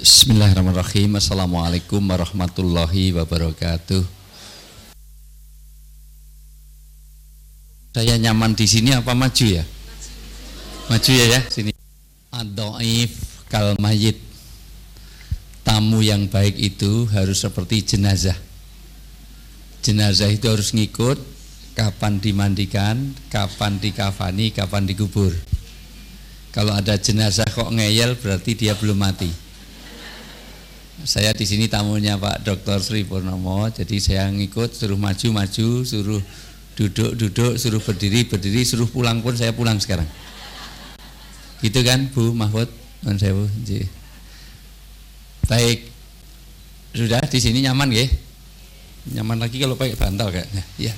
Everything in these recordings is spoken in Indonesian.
Bismillahirrahmanirrahim. Assalamualaikum warahmatullahi wabarakatuh. Saya nyaman di sini apa maju ya? Maju ya sini. Ad-dhaif kal mayyit. Tamu yang baik itu harus seperti jenazah. Jenazah itu harus ngikut kapan dimandikan, kapan dikafani, kapan dikubur. Kalau ada jenazah kok ngeyel berarti dia belum mati. Saya di sini tamunya Pak Dr. Sri Purnomo, jadi saya ngikut, suruh maju, suruh duduk, suruh berdiri, suruh pulang pun saya pulang sekarang. Gitu kan Bu Mahfud? Baik, sudah di sini nyaman ya? Nyaman lagi kalau pakai bantal kayaknya. Ya.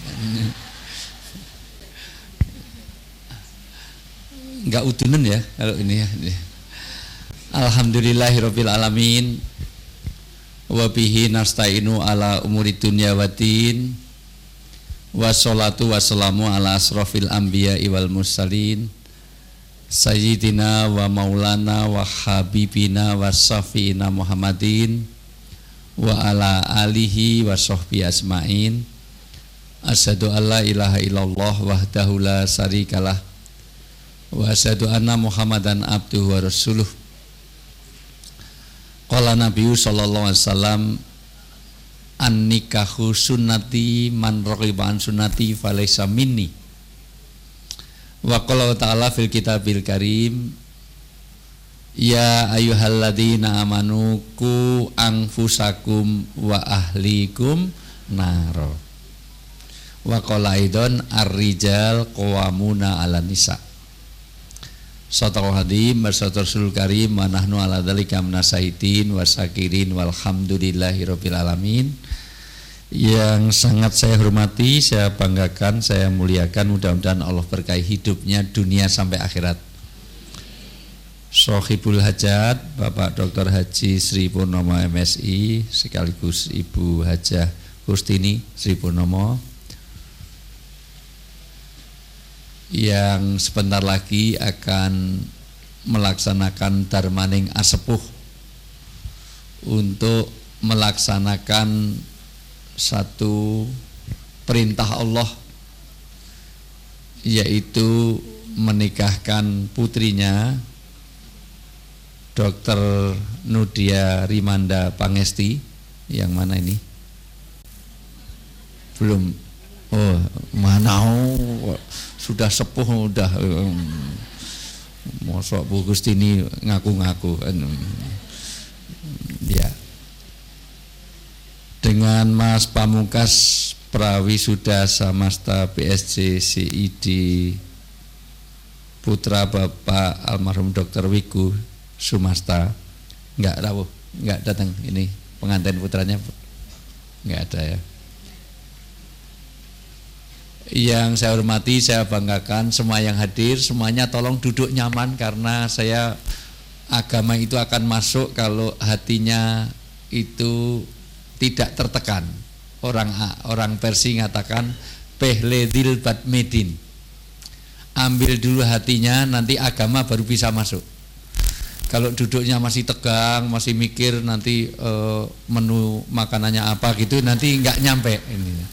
Enggak udunan ya kalau ini ya. Alhamdulillahirabbil alamin. Wa bihi nasta'inu ala umuri dunya waddin. Wassalatu wassalamu ala asrofil anbiya'i wal mursalin sayyidina wa maulana wa habibina wa syafi'ina Muhammadin wa ala alihi wa sahbihi asma'in. Asyhadu an la ilaha illallah wahdahu la syarikalah wa asyhadu anna Muhammadan abduhu wa rasuluh. Qala Nabiyu sallallahu alaihi wasallam an-nikahu sunnati man raghiba an sunnati falaysa minni. Wa qala ta'ala fil kitabil karim ya ayyuhalladzina amanu qu anfusakum wa ahlikum nar. Wa qala aidan ar-rijal qawwamuna 'alan nisa. Sadaqal hadim bersatu Rasul Karim wa nahnu ala dzalika minasyahitin wasyakirin walhamdulillahirabbil alamin. Yang sangat saya hormati, saya banggakan, saya muliakan, mudah-mudahan Allah berkahi hidupnya dunia sampai akhirat. Sohibul Hajat Bapak Dr. Haji Sri Purnomo MSI sekaligus Ibu Hajah Kustini Sri Purnomo yang sebentar lagi akan melaksanakan Darmaning Asepuh untuk melaksanakan satu perintah Allah, yaitu menikahkan putrinya Dr. Nudia Rimanda Pangesti. Yang mana ini? Belum. Oh, mana sudah sepuh udah mosok Bu Gustini ngaku-ngaku ya. Dengan Mas Pamungkas Prawisuda Samasta PSG CID putra Bapak almarhum Dr. Wiku Sumasta enggak datang ini pengantin putranya enggak ada ya. Yang saya hormati, saya banggakan semua yang hadir, semuanya tolong duduk nyaman karena saya agama itu akan masuk kalau hatinya itu tidak tertekan. Orang Persia mengatakan pehledil bad medin. Ambil dulu hatinya, nanti agama baru bisa masuk. Kalau duduknya masih tegang, masih mikir nanti menu makanannya apa gitu, nanti nggak nyampe ini.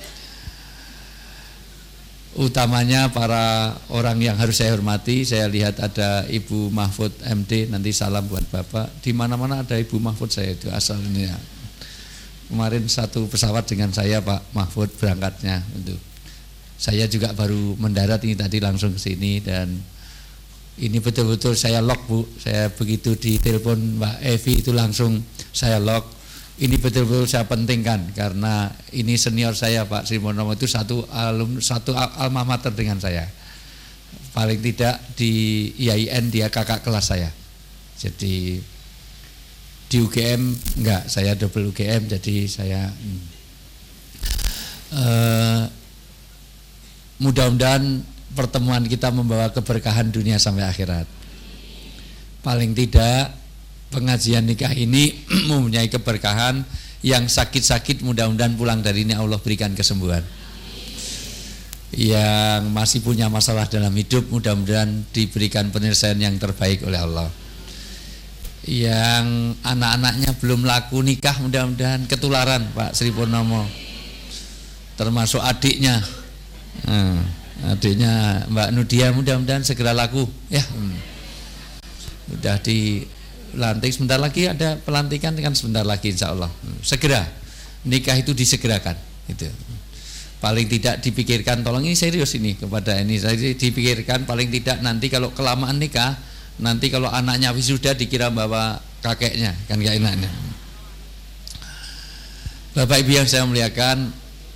Utamanya para orang yang harus saya hormati, saya lihat ada Ibu Mahfud MD, nanti salam buat Bapak. Di mana-mana ada Ibu Mahfud saya itu asalnya. Kemarin satu pesawat dengan saya Pak Mahfud berangkatnya untuk. Saya juga baru mendarat ini tadi langsung ke sini dan ini betul-betul saya lock Bu. Saya begitu ditelepon Mbak Evi itu langsung saya lock. Ini betul-betul saya pentingkan karena ini senior saya Pak Sri Purnomo itu satu alma mater dengan saya. Paling tidak di IAIN dia kakak kelas saya. Jadi di UGM enggak, saya double UGM jadi saya mudah-mudahan pertemuan kita membawa keberkahan dunia sampai akhirat. Paling tidak pengajian nikah ini mempunyai keberkahan. Yang sakit-sakit mudah-mudahan pulang dari ini Allah berikan kesembuhan. Yang masih punya masalah dalam hidup mudah-mudahan diberikan penyelesaian yang terbaik oleh Allah. Yang anak-anaknya belum laku nikah mudah-mudahan ketularan Pak Sri Purnomo, termasuk adiknya. Adiknya Mbak Nudia mudah-mudahan segera laku ya. Udah dilantik, sebentar lagi ada pelantikan kan, sebentar lagi insya Allah. Segera nikah itu disegerakan itu. Paling tidak dipikirkan, tolong ini serius ini kepada ini, saya dipikirkan paling tidak nanti kalau kelamaan nikah, nanti kalau anaknya wisuda dikira bawa kakeknya, kan gak enaknya. Bapak Ibu yang saya muliakan,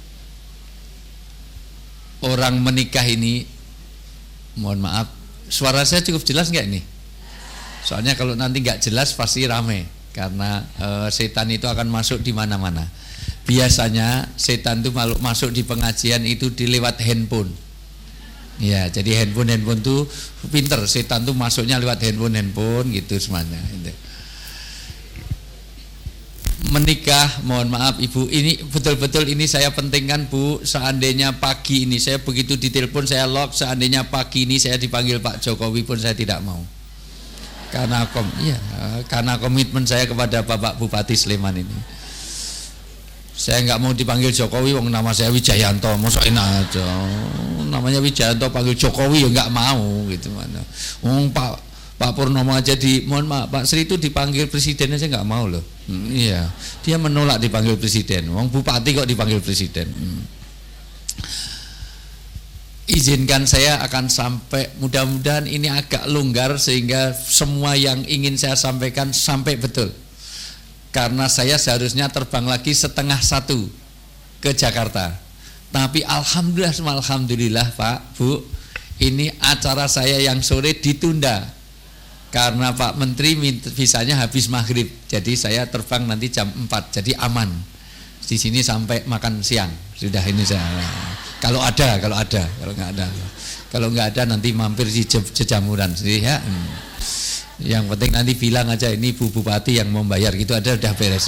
orang menikah ini, mohon maaf, suara saya cukup jelas nggak ini? Soalnya kalau nanti nggak jelas pasti rame, karena setan itu akan masuk di mana-mana. Biasanya setan itu masuk di pengajian itu lewat handphone. Ya, jadi handphone tuh pinter, setan tuh masuknya lewat handphone gitu semuanya. Menikah, mohon maaf Ibu, ini betul-betul ini saya pentingkan Bu. Seandainya pagi ini saya begitu ditelepon saya lock, seandainya pagi ini saya dipanggil Pak Jokowi pun saya tidak mau. Karena komitmen saya kepada Bapak Bupati Sleman ini. Saya nggak mau dipanggil Jokowi, wong nama saya Wijayanto, masukin aja. Namanya Wijayanto panggil Jokowi ya nggak mau gitu mana. Pak Purnomo aja mohon maaf Pak Sri itu dipanggil presiden aja nggak mau loh. Iya, dia menolak dipanggil presiden. Wong bupati kok dipanggil presiden. Izinkan saya akan sampai, mudah-mudahan ini agak longgar sehingga semua yang ingin saya sampaikan sampai betul. Karena saya seharusnya terbang lagi 12:30 ke Jakarta. Tapi alhamdulillah Pak, Bu, ini acara saya yang sore ditunda. Karena Pak Menteri visanya habis maghrib. Jadi saya terbang nanti jam 4, jadi aman. Di sini sampai makan siang. Sudah ini saya. Kalau nggak ada nanti mampir di Jejamuran sih ya. Yang penting nanti bilang aja ini Bu Bupati yang membayar gitu, ada udah beres.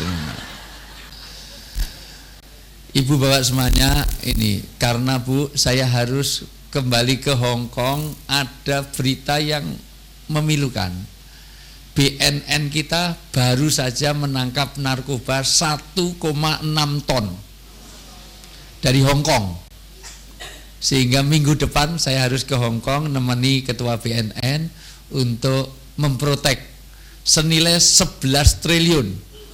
Ibu bapak semuanya ini karena Bu saya harus kembali ke Hong Kong, ada berita yang memilukan. BNN kita baru saja menangkap narkoba 1,6 ton dari Hong Kong. Sehingga minggu depan saya harus ke Hong Kong nemeni ketua BNN untuk memprotek senilai 11 triliun.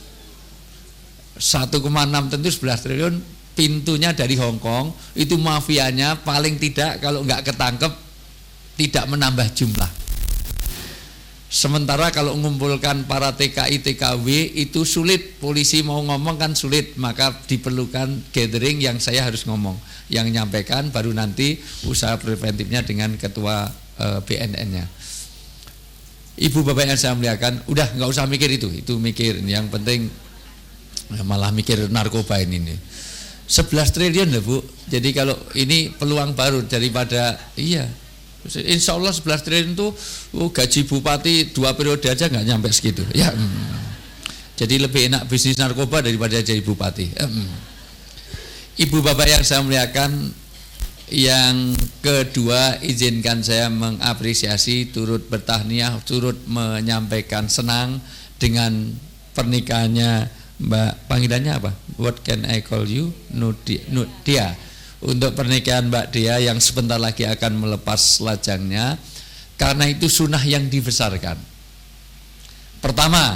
1,6 tentu 11 triliun, pintunya dari Hong Kong. Itu mafianya paling tidak kalau nggak ketangkep tidak menambah jumlah. Sementara kalau mengumpulkan para TKI TKW itu sulit, polisi mau ngomong kan sulit, maka diperlukan gathering yang saya harus ngomong, yang nyampaikan baru nanti usaha preventifnya dengan ketua BNN-nya. Ibu bapak yang saya muliakan, udah nggak usah mikir itu mikir, yang penting malah mikir narkoba ini nih. 11 triliun lah Bu. Jadi kalau ini peluang baru daripada insya Allah 11 triliun itu gaji bupati 2 periode aja nggak nyampe segitu ya. Jadi lebih enak bisnis narkoba daripada jadi bupati. Ibu bapak yang saya muliakan, yang kedua izinkan saya mengapresiasi, turut bertahniah, turut menyampaikan senang dengan pernikahannya Mbak, panggilannya apa? What can I call you? Nudia. Untuk pernikahan Mbak Dea yang sebentar lagi akan melepas lajangnya, karena itu sunnah yang dibesarkan. Pertama,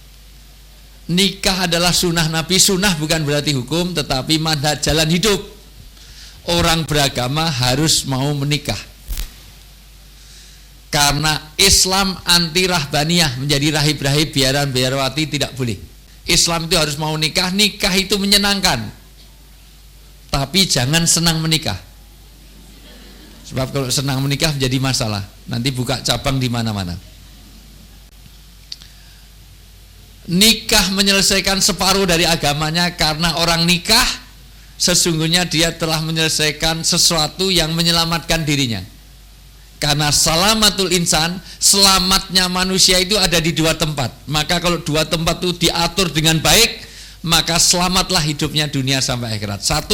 nikah adalah sunnah Nabi. Sunnah bukan berarti hukum, tetapi manhaj jalan hidup. Orang beragama harus mau menikah. Karena Islam anti rahbaniyah, menjadi rahib-rahib, biaran-biarawati tidak boleh. Islam itu harus mau nikah, nikah itu menyenangkan. Tapi jangan senang menikah. Sebab kalau senang menikah menjadi masalah. Nanti buka cabang di mana-mana. Nikah menyelesaikan separuh dari agamanya, karena orang nikah sesungguhnya dia telah menyelesaikan sesuatu yang menyelamatkan dirinya. Karena salamatul insan, selamatnya manusia itu ada di 2 tempat. Maka kalau 2 tempat itu diatur dengan baik, maka selamatlah hidupnya dunia sampai akhirat. 1,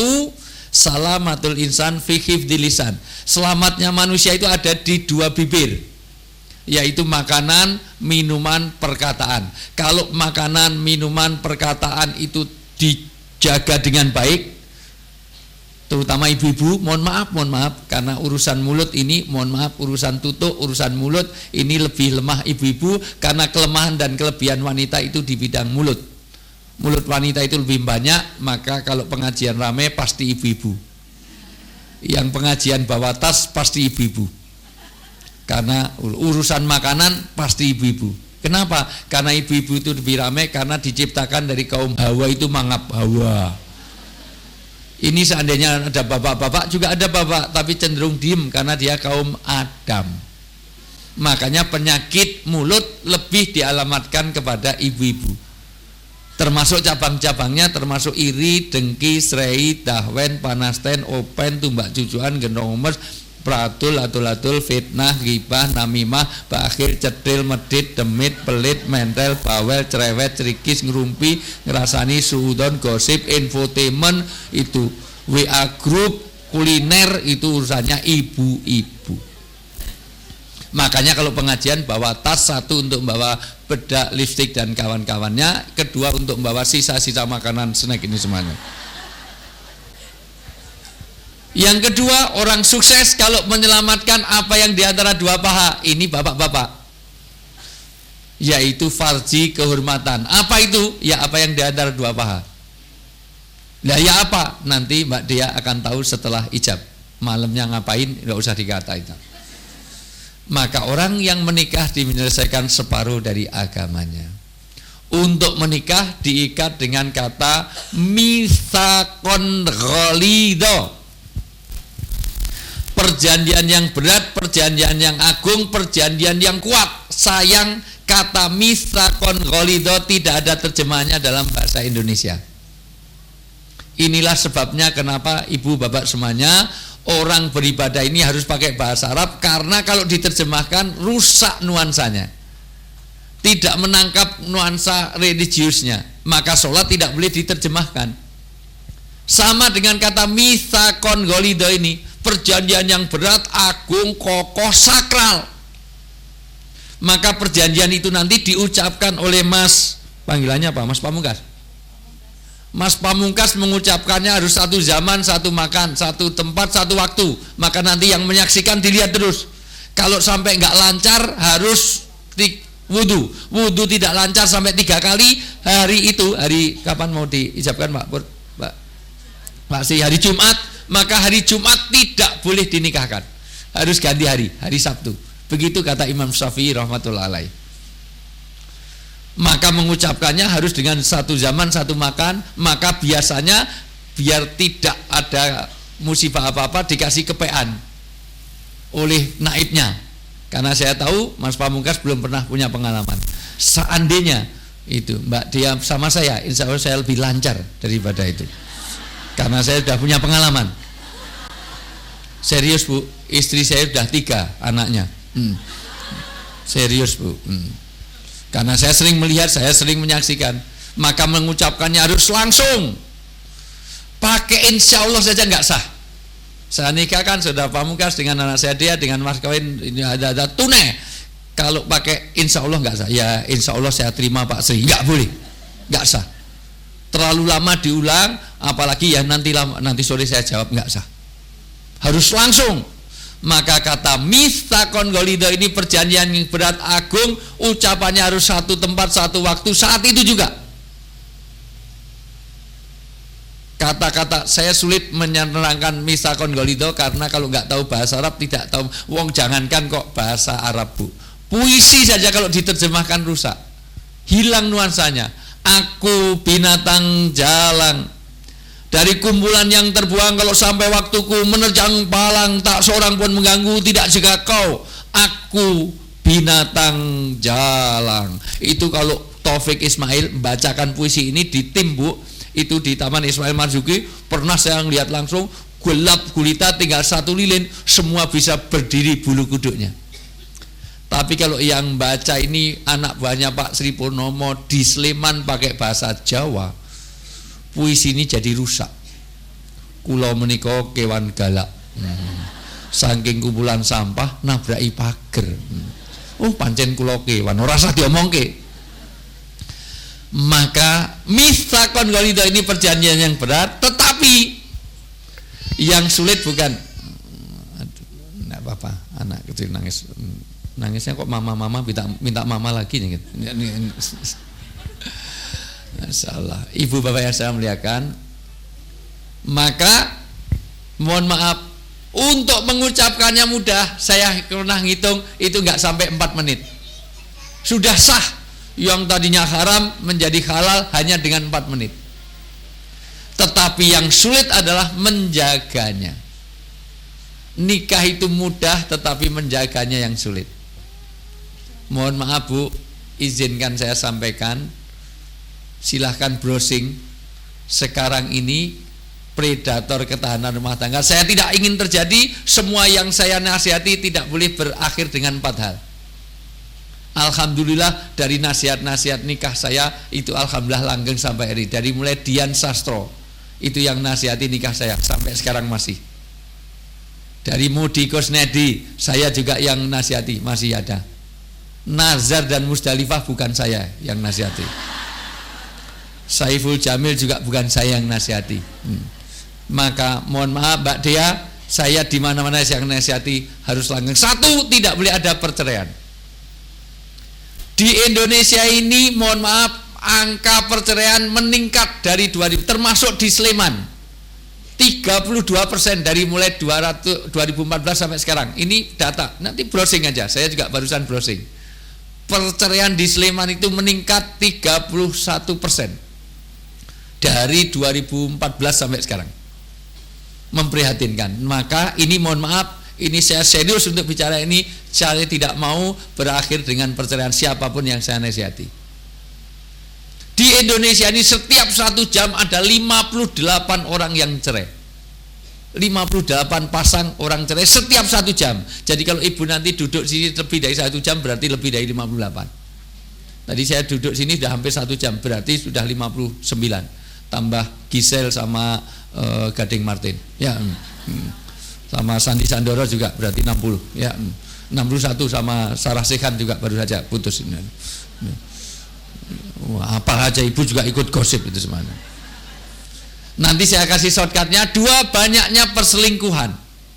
salamatul insan fi hifdzil lisan. Selamatnya manusia itu ada di 2 bibir. yaitu makanan, minuman, perkataan. Kalau makanan, minuman, perkataan itu dijaga dengan baik, terutama ibu-ibu, mohon maaf, karena urusan mulut ini, mohon maaf, urusan tutuk, urusan mulut ini lebih lemah ibu-ibu, karena kelemahan dan kelebihan wanita itu di bidang mulut. Mulut wanita itu lebih banyak, maka kalau pengajian rame pasti ibu-ibu. Yang pengajian bawa tas pasti ibu-ibu. Karena urusan makanan pasti ibu-ibu. Kenapa? Karena ibu-ibu itu lebih ramai, karena diciptakan dari kaum Hawa itu mangap Hawa. Ini seandainya ada bapak-bapak, juga ada bapak, tapi cenderung diem karena dia kaum Adam. Makanya penyakit mulut lebih dialamatkan kepada ibu-ibu. Termasuk cabang-cabangnya, termasuk iri, dengki, serei, dahwen, panasten, open, tumbak cucuan, gendong omes, pratul, atul-atul, fitnah, ghibah, namimah, bakhil, cedil, medit, demit, pelit, mentel, bawel, cerewet, cerikis, ngerumpi, ngerasani, suudon, gosip, infotainment, itu WA group, kuliner, itu urusannya ibu-ibu. Makanya kalau pengajian bawa tas, satu untuk membawa bedak, lipstik dan kawan-kawannya, kedua untuk membawa sisa-sisa makanan snack ini semuanya. Yang kedua, orang sukses kalau menyelamatkan apa yang diantara dua paha. Ini bapak-bapak, yaitu farji, kehormatan. Apa itu? Ya apa yang diantara dua paha. Nah ya apa? Nanti Mbak Dia akan tahu setelah ijab. Malamnya ngapain, nggak usah dikata itu. Maka orang yang menikah menyelesaikan separuh dari agamanya. Untuk menikah diikat dengan kata mitsaqon ghalidho. Perjanjian yang berat, perjanjian yang agung, perjanjian yang kuat. Sayang, kata mitsaqon ghalidho tidak ada terjemahannya dalam bahasa Indonesia. Inilah sebabnya kenapa ibu bapak semuanya, orang beribadah ini harus pakai bahasa Arab, karena kalau diterjemahkan rusak nuansanya, tidak menangkap nuansa religiusnya, maka sholat tidak boleh diterjemahkan. Sama dengan kata mitsaqon ghalidho ini, perjanjian yang berat, agung, kokoh, sakral. Maka perjanjian itu nanti diucapkan oleh Mas, panggilannya apa? Mas Pamungkas. Mas Pamungkas mengucapkannya harus satu zaman, satu makan, satu tempat, satu waktu. Maka nanti yang menyaksikan dilihat terus. Kalau sampai nggak lancar harus wudhu. Wudhu tidak lancar sampai 3 kali, hari itu, hari kapan mau diijabkan Pak Pur? Pak Si, hari Jumat, maka hari Jumat tidak boleh dinikahkan. Harus ganti hari Sabtu. Begitu kata Imam Syafi'i rahmatullah alaih. Maka mengucapkannya harus dengan satu zaman, satu makan. Maka biasanya biar tidak ada musibah apa-apa dikasih kepean oleh naibnya. Karena saya tahu Mas Pamungkas belum pernah punya pengalaman. Seandainya itu Mbak Dia sama saya, insya Allah saya lebih lancar daripada itu. Karena saya sudah punya pengalaman. Serius Bu, istri saya sudah 3 anaknya. Serius Bu. Karena saya sering melihat, saya sering menyaksikan. Maka mengucapkannya harus langsung. Pakai insya Allah saja nggak sah. Saya nikah kan sudah Pamungkas dengan anak saya Dia, dengan mas kawin ini ada tunai. Kalau pakai insya Allah nggak sah. Ya insya Allah saya terima Pak Sri, nggak boleh, nggak sah. Terlalu lama diulang, apalagi ya nanti sore saya jawab nggak sah. Harus langsung. Maka kata mitsaqon ghalidho ini perjanjian yang berat, agung, ucapannya harus satu tempat, satu waktu, saat itu juga. Kata-kata saya sulit menerangkan mitsaqon ghalidho karena kalau nggak tahu bahasa Arab tidak tahu. Wong jangankan kok bahasa Arab Bu, puisi saja kalau diterjemahkan rusak, hilang nuansanya. Aku binatang jalang, dari kumpulan yang terbuang, kalau sampai waktuku menerjang palang, tak seorang pun mengganggu, tidak juga kau. Aku binatang jalang. Itu kalau Taufik Ismail membacakan puisi ini di tim Bu, itu di Taman Ismail Marzuki, pernah saya lihat langsung, gelap gulita, tinggal 1 lilin, semua bisa berdiri bulu kuduknya. Tapi kalau yang baca ini anak buahnya Pak Sri Purnomo di Sleman pakai bahasa Jawa, puisi ini jadi rusak. Kula menika kewan galak, saking kumpulan sampah nabraki pager. Oh pancen kula kewan ora usah diomongke. Maka mitsaqon ghalidha ini perjanjian yang berat, tetapi yang sulit bukan enggak apa-apa, anak kecil nangis. Nangisnya kok mama minta mama lagi nih gitu. Masyaallah. Ibu bapak yang saya muliakan, maka mohon maaf, untuk mengucapkannya mudah. Saya pernah ngitung itu nggak sampai 4 menit sudah sah. Yang tadinya haram menjadi halal hanya dengan 4 menit. Tetapi yang sulit adalah menjaganya. Nikah itu mudah, tetapi menjaganya yang sulit. Mohon maaf Bu, izinkan saya sampaikan, silahkan browsing. Sekarang ini predator ketahanan rumah tangga, saya tidak ingin terjadi. Semua yang saya nasihati tidak boleh berakhir dengan 4 hal. Alhamdulillah dari nasihat-nasihat nikah saya itu alhamdulillah langgeng sampai hari. Dari mulai Dian Sastro itu yang nasihati nikah saya sampai sekarang masih. Dari Mudi Kusnedi saya juga yang nasihati masih ada. Nazar dan Musdalifah bukan saya yang nasihati. Saiful Jamil juga bukan saya yang nasihati. Maka mohon maaf Mbak Dea, saya di mana-mana yang nasihati harus langgeng. 1, tidak boleh ada perceraian. Di Indonesia ini mohon maaf, angka perceraian meningkat dari 2000, termasuk di Sleman 32% dari mulai 2014 sampai sekarang. Ini data, nanti browsing aja, saya juga barusan browsing. Perceraian di Sleman itu meningkat 31% dari 2014 sampai sekarang. Memprihatinkan. Maka ini mohon maaf, ini saya serius untuk bicara ini. Saya tidak mau berakhir dengan perceraian siapapun yang saya nasihati. Di Indonesia ini setiap 1 jam ada 58 orang yang cerai. 58 pasang orang cerai setiap 1 jam. Jadi kalau ibu nanti duduk sini lebih dari 1 jam berarti lebih dari 58. Tadi saya duduk sini sudah hampir 1 jam, berarti sudah 59. Tambah Gisel sama Gading Martin. Ya. Sama Sandi Sandoro juga berarti 60. Ya. 61 sama Sarah Sekhan juga baru saja putus. Wah, apa aja ibu juga ikut gosip itu semuanya. Nanti saya kasih shortcutnya. 2, banyaknya perselingkuhan.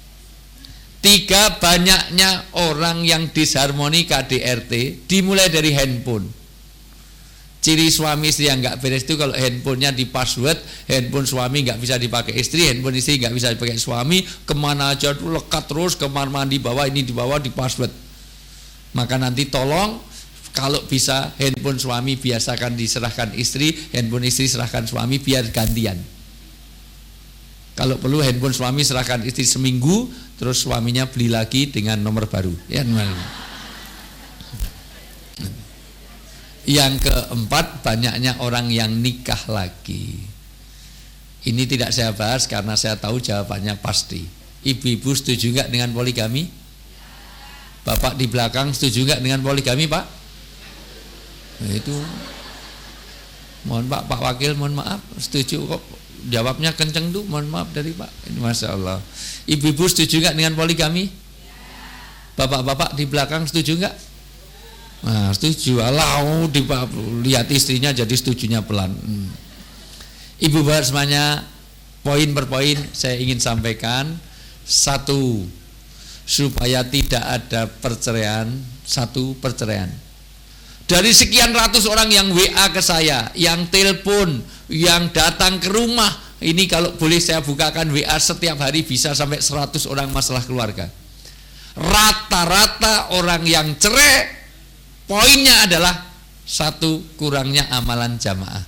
3, banyaknya orang yang disharmoni KDRT, dimulai dari handphone. Ciri suami istri yang nggak beres itu kalau handphonenya di password, handphone suami nggak bisa dipakai istri, handphone istri nggak bisa dipakai suami, kemana aja tuh lekat terus, kemar mandi bawah, ini di bawah di password. Maka nanti tolong kalau bisa handphone suami biasakan diserahkan istri, handphone istri serahkan suami biar gantian. Kalau perlu handphone suami serahkan istri seminggu, terus suaminya beli lagi dengan nomor baru. Ya, yang keempat, banyaknya orang yang nikah lagi. Ini tidak saya bahas karena saya tahu jawabannya pasti. Ibu-ibu setuju nggak dengan poligami? Bapak di belakang setuju nggak dengan poligami Pak? Nah, itu mohon Pak Wakil, mohon maaf, setuju kok. Jawabnya kenceng tuh, mohon maaf dari Pak. Ini Masya Allah. Ibu-ibu setuju nggak dengan poligami? Bapak-bapak di belakang setuju nggak? Nah, setuju. Alau lihat istrinya jadi setujunya pelan. Ibu bapak semuanya, poin per poin saya ingin sampaikan. 1, supaya tidak ada perceraian. 1, perceraian. Dari sekian ratus orang yang WA ke saya, yang telepon, yang datang ke rumah, ini kalau boleh saya bukakan WA setiap hari bisa sampai 100 orang masalah keluarga. Rata-rata orang yang cerai, poinnya adalah 1, kurangnya amalan jamaah.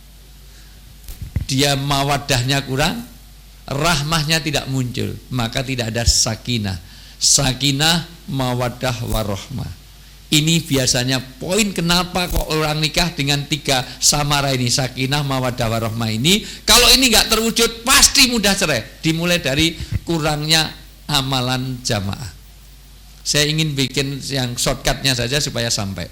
Dia mawadahnya kurang, rahmahnya tidak muncul, maka tidak ada sakinah. Sakinah, mawadah, warahmah. Ini biasanya poin kenapa kok orang nikah dengan 3 samara ini, sakinah, mawadah, warahmah ini. Kalau ini nggak terwujud pasti mudah cerai. Dimulai dari kurangnya amalan jamaah. Saya ingin bikin yang shortcutnya saja supaya sampai.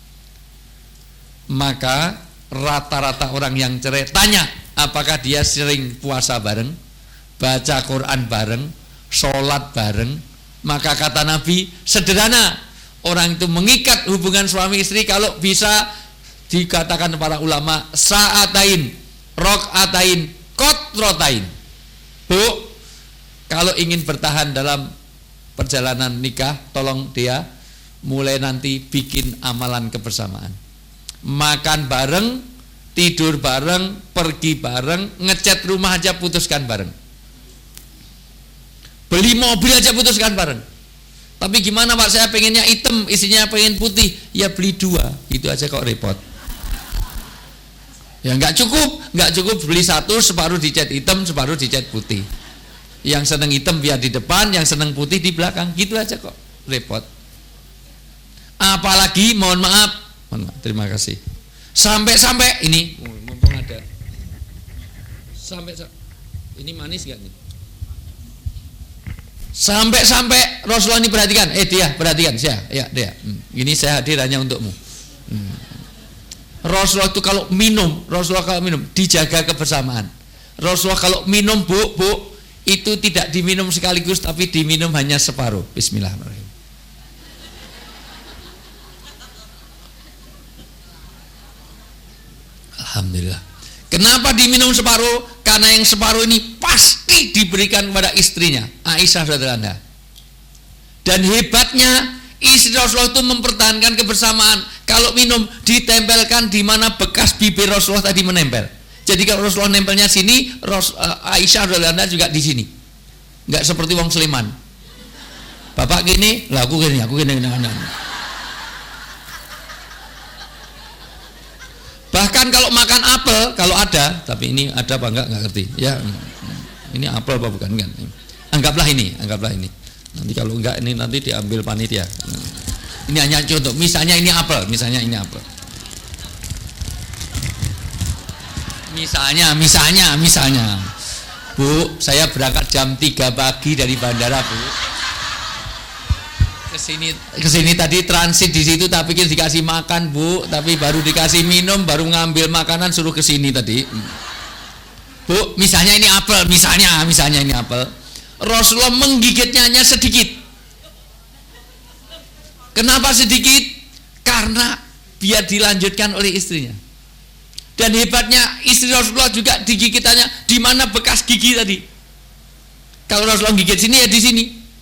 Maka rata-rata orang yang cerai, tanya apakah dia sering puasa bareng, baca Quran bareng, sholat bareng. Maka kata Nabi, sederhana, orang itu mengikat hubungan suami istri kalau bisa dikatakan para ulama sa'atain, rok'atain, kotrotain. Bu, kalau ingin bertahan dalam perjalanan nikah, tolong dia mulai nanti bikin amalan kebersamaan. Makan bareng, tidur bareng, pergi bareng, ngecat rumah aja putuskan bareng. Beli mobil aja putuskan bareng. Tapi gimana Pak, saya pengennya hitam, isinya pengen putih. Ya beli 2, itu aja kok repot. Ya nggak cukup beli 1, separuh dicat hitam, separuh dicat putih. Yang seneng hitam biar di depan, yang seneng putih di belakang, gitu aja kok repot. Apalagi mohon maaf, terima kasih. Sampai ini, mumpung ada. Sampai ini manis gak nih? Sampai Rasulullah ini perhatikan, dia perhatikan saya, ya dia. Ini saya hadir hanya untukmu. Rasulullah itu kalau minum, dijaga kebersamaan. Rasulullah kalau minum bu, itu tidak diminum sekaligus, tapi diminum hanya separuh. Bismillahirrahmanirrahim. Alhamdulillah. Kenapa diminum separuh? Karena yang separuh ini pasti diberikan kepada istrinya, Aisyah radhiyallahu anha. Dan hebatnya istri Rasulullah itu mempertahankan kebersamaan. Kalau minum ditempelkan di mana bekas bibir Rasulullah tadi menempel. Jadi kalau Rasulullah nempelnya sini, Aisyah radhiyallahu anha juga di sini. Enggak seperti wong Sleman. Bapak gini, lah aku gini. Bahkan kalau makan apel, kalau ada, tapi ini ada apa enggak ngerti. Ya, ini apel apa bukan kan? Anggaplah ini. Nanti kalau enggak ini nanti diambil panitia. Ini hanya contoh. Misalnya ini apel. Misalnya. Bu, saya berangkat jam 3 pagi dari bandara, Bu. Kesini tadi transit di situ, tapi pikir dikasih makan, Bu, tapi baru dikasih minum, baru ngambil makanan suruh kesini tadi. Bu, misalnya ini apel, misalnya ini apel. Rasulullah menggigitnya hanya sedikit. Kenapa sedikit? Karena biar dilanjutkan oleh istrinya. Dan hebatnya istri Rasulullah juga digigitannya di mana bekas gigi tadi. Kalau Rasulullah gigit sini ya di sini.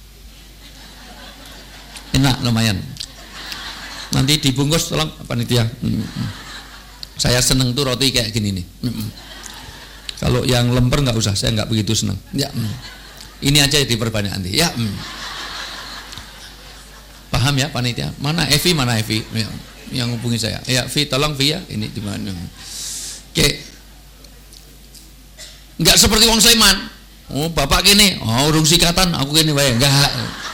Enak lumayan. Nanti dibungkus tolong panitia. Saya seneng tuh roti kayak gini nih. Kalau yang lemper nggak usah, saya nggak begitu seneng. Ya, ini aja diperbanyak nanti. Ya, paham ya panitia? Mana Evi? Yang hubungi saya. Ya, Vi, tolong Vi ya. Ini di mana? Oke. Nggak seperti wong Sleman. Oh, bapak gini. Oh, urung sikatan, aku gini wae. Enggak.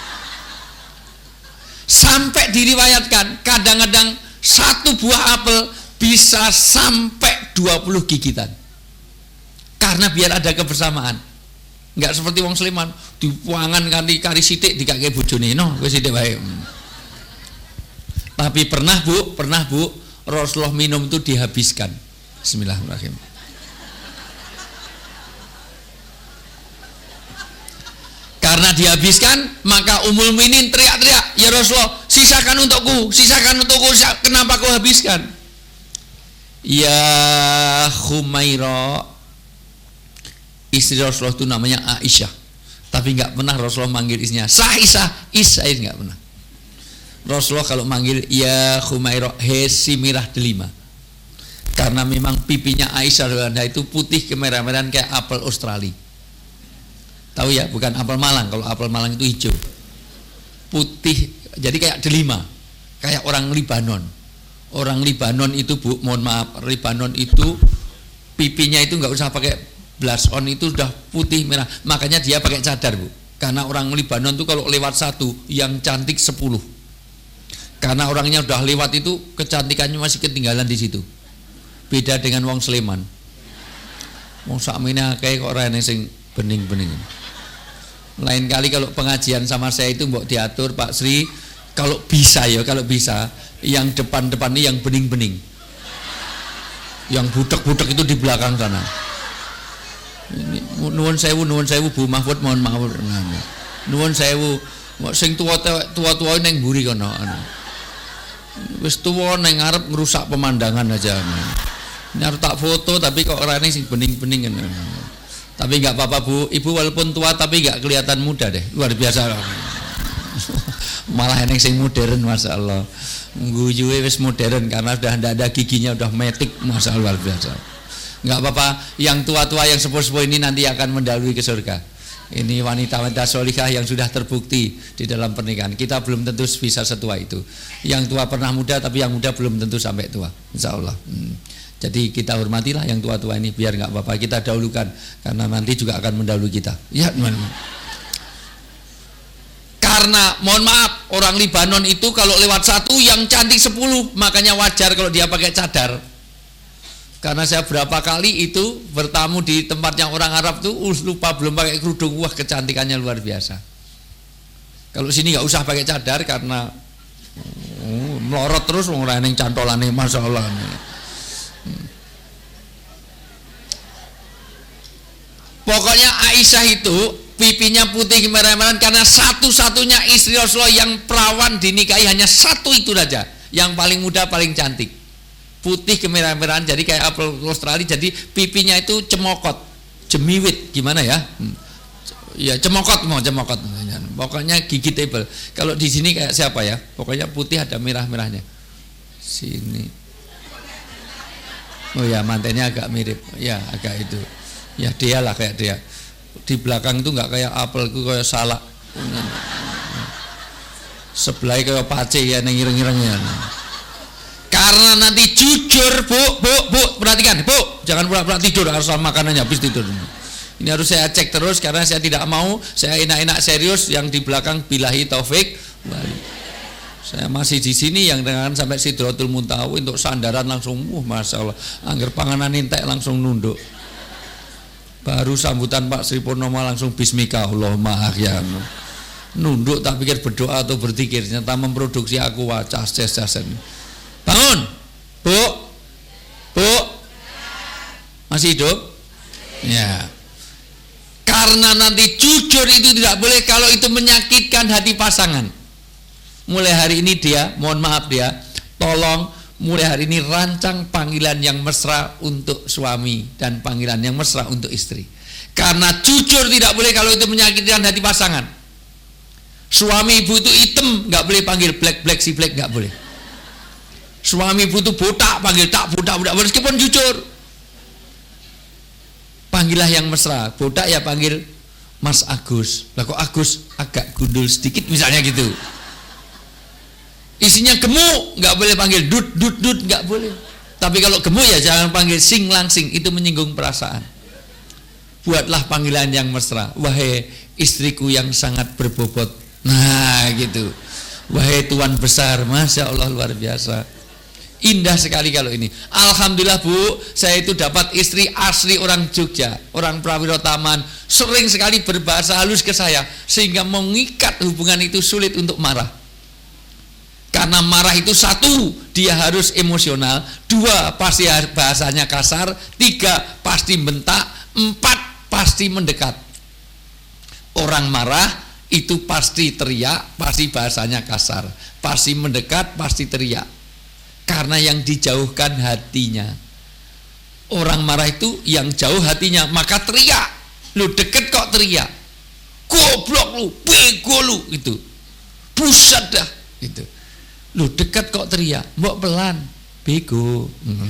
Sampai diriwayatkan kadang-kadang satu buah apel bisa sampai 20 gigitan. Karena biar ada kebersamaan. Enggak seperti wong Sleman, dipuangan kari sithik dikake bojone, no, wis sithik wae. Tapi pernah Bu, Rasulullah minum itu dihabiskan. Bismillahirrahmanirrahim. Karena dihabiskan, maka Ummul Mukminin teriak-teriak, "Ya Rasulullah, sisakan untukku. Kenapa kau habiskan?" Ya Khumaira, istri Rasulullah itu namanya Aisyah. Tapi enggak pernah Rasulullah manggil istrinya Isa enggak pernah. Rasulullah kalau manggil ya Khumaira, Simirah delima. Karena memang pipinya Aisyah itu putih kemerah-merahan kayak apel Australia. Tahu ya, bukan apel Malang. Kalau apel Malang itu hijau, putih, jadi kayak delima, kayak orang Libanon. Orang Libanon itu Bu, mohon maaf, Libanon itu pipinya itu nggak usah pakai blush on, itu sudah putih merah. Makanya dia pakai cadar Bu. Karena orang Libanon itu kalau lewat satu, yang cantik 10. Karena orangnya udah lewat itu, kecantikannya masih ketinggalan di situ. Beda dengan wong Sleman. Wong sakmene kayak kok ora sing bening-bening. Lain kali kalau pengajian sama saya itu mbok diatur Pak Sri, kalau bisa yang depan-depan ini yang bening-bening, yang butek-butek itu di belakang sana. Ini nuwun sewu Bu Mahfud, mohon maaf. Nuwun sewu, sing tua-tua ning mburi kono. Wis tuwa nang ngarep ngrusak pemandangan aja. Ini harus tak foto tapi kok orangnya sih bening-bening kan. Tapi nggak apa-apa Bu, Ibu walaupun tua tapi nggak kelihatan muda deh, luar biasa. Malah yang sing modern, masya Allah. Guyuwe wis modern karena sudah ada giginya, udah metik, masya Allah, luar biasa. Nggak apa-apa, yang tua-tua yang sepuh-sepuh ini nanti akan mendahului ke surga. Ini wanita-wanita solihah yang sudah terbukti di dalam pernikahan. Kita belum tentu bisa setua itu. Yang tua pernah muda, tapi yang muda belum tentu sampai tua, insya Allah. Jadi kita hormatilah yang tua-tua ini, biar nggak apa-apa, kita dahulukan karena nanti juga akan mendahului kita. Ya teman-teman. Karena mohon maaf, orang Libanon itu kalau lewat 1 yang cantik 10, makanya wajar kalau dia pakai cadar. Karena saya berapa kali itu bertamu di tempatnya orang Arab tuh lupa belum pakai kerudung, wah kecantikannya luar biasa. Kalau sini nggak usah pakai cadar karena melorot terus orang yang cantolane, masya Allah. Pokoknya Aisyah itu pipinya putih kemerah-merahan karena satu-satunya istri Rasulullah yang perawan dinikahi hanya satu itu saja, yang paling muda paling cantik. Putih kemerah-merahan jadi kayak apel Australia, jadi pipinya itu cemokot, jemiwit gimana ya? Ya cemokot, mau cemokot. Pokoknya gigi tebal. Kalau di sini kayak siapa ya? Pokoknya putih ada merah-merahnya. Sini. Oh ya, mantennya agak mirip. Ya agak itu. Ya dia lah kayak dia. Di belakang itu nggak kayak apel, itu kayak salak. Sebelahnya kayak pace ya, nengireng-irengnya. Karena nanti jujur, bu, perhatikan, Bu, jangan pura-pura tidur, harus makanannya habis tidur. Ini harus saya cek terus karena saya tidak mau saya enak-enak serius yang di belakang billahi taufik. Saya masih di sini yang dengan sampai Sidratul Muntaha untuk sandaran langsung, masya Allah, angger panganan intek langsung nunduk. Baru sambutan Pak Sri Purnomo langsung bismika Allahumma ahyan. Nunduk tak pikir berdoa atau berzikir, ternyata memproduksi aku cas-casen. Bangun, Bu, masih hidup? Ya. Karena nanti jujur itu tidak boleh kalau itu menyakitkan hati pasangan. Mulai hari ini dia, mohon maaf dia, tolong mulai hari ini rancang panggilan yang mesra untuk suami dan panggilan yang mesra untuk istri. Karena jujur tidak boleh kalau itu menyakitkan hati pasangan. Suami ibu itu hitam, nggak boleh panggil black si black, nggak boleh. Suami ibu itu botak, panggil tak botak meskipun jujur. Panggillah yang mesra. Botak ya panggil Mas Agus. Lah kok Agus agak gundul sedikit misalnya gitu. Isinya gemuk, nggak boleh panggil dut, nggak boleh. Tapi kalau gemuk ya jangan panggil sing langsing, itu menyinggung perasaan. Buatlah panggilan yang mesra. Wahai istriku yang sangat berbobot. Nah gitu. Wahai tuan besar, masya Allah luar biasa. Indah sekali kalau ini. Alhamdulillah Bu, saya itu dapat istri asli orang Jogja, orang Prawiro Taman, sering sekali berbahasa halus ke saya sehingga mengikat hubungan itu sulit untuk marah. Karena marah itu 1, dia harus emosional, 2, pasti bahasanya kasar, 3, pasti bentak, 4, pasti mendekat. Orang marah itu pasti teriak, pasti bahasanya kasar, pasti mendekat, pasti teriak. Karena yang dijauhkan hatinya. Orang marah itu yang jauh hatinya, maka teriak. Lu deket kok teriak. Goblok lu, bego lu, itu. Pusat dah, gitu. Lu dekat kok teriak, mbok pelan, bego.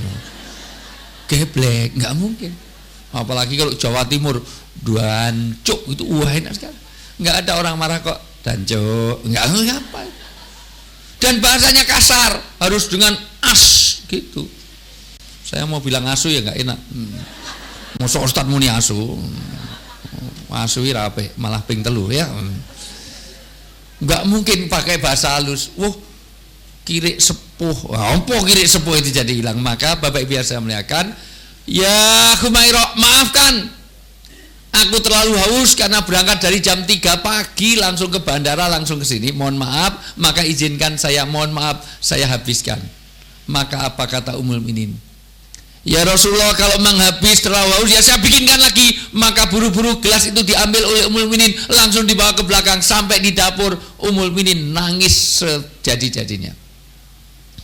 Geblek, nggak mungkin. Apalagi kalau Jawa Timur, dancuk itu enak sekali. Nggak ada orang marah kok dancuk, nggak apa. Dan bahasanya kasar, harus dengan as gitu. Saya mau bilang asu ya nggak enak. Masa Ustadz muni asu, asu rapi, malah ping telu ya. Nggak mungkin pakai bahasa halus. Wah, kirik sepuh. Apa kirik sepuh itu jadi hilang? Maka Bapak Ibu saya muliakan, ya Humairah, maafkan. Aku terlalu haus karena berangkat dari jam 3 pagi langsung ke bandara, langsung ke sini. Mohon maaf, maka izinkan saya, mohon maaf, saya habiskan. Maka apa kata Ummul Mukminin? Ya Rasulullah, kalau memang habis terlalu haus, ya saya bikinkan lagi. Maka buru-buru gelas itu diambil oleh Ummul Mukminin, langsung dibawa ke belakang sampai di dapur. Ummul Mukminin nangis sejadi-jadinya.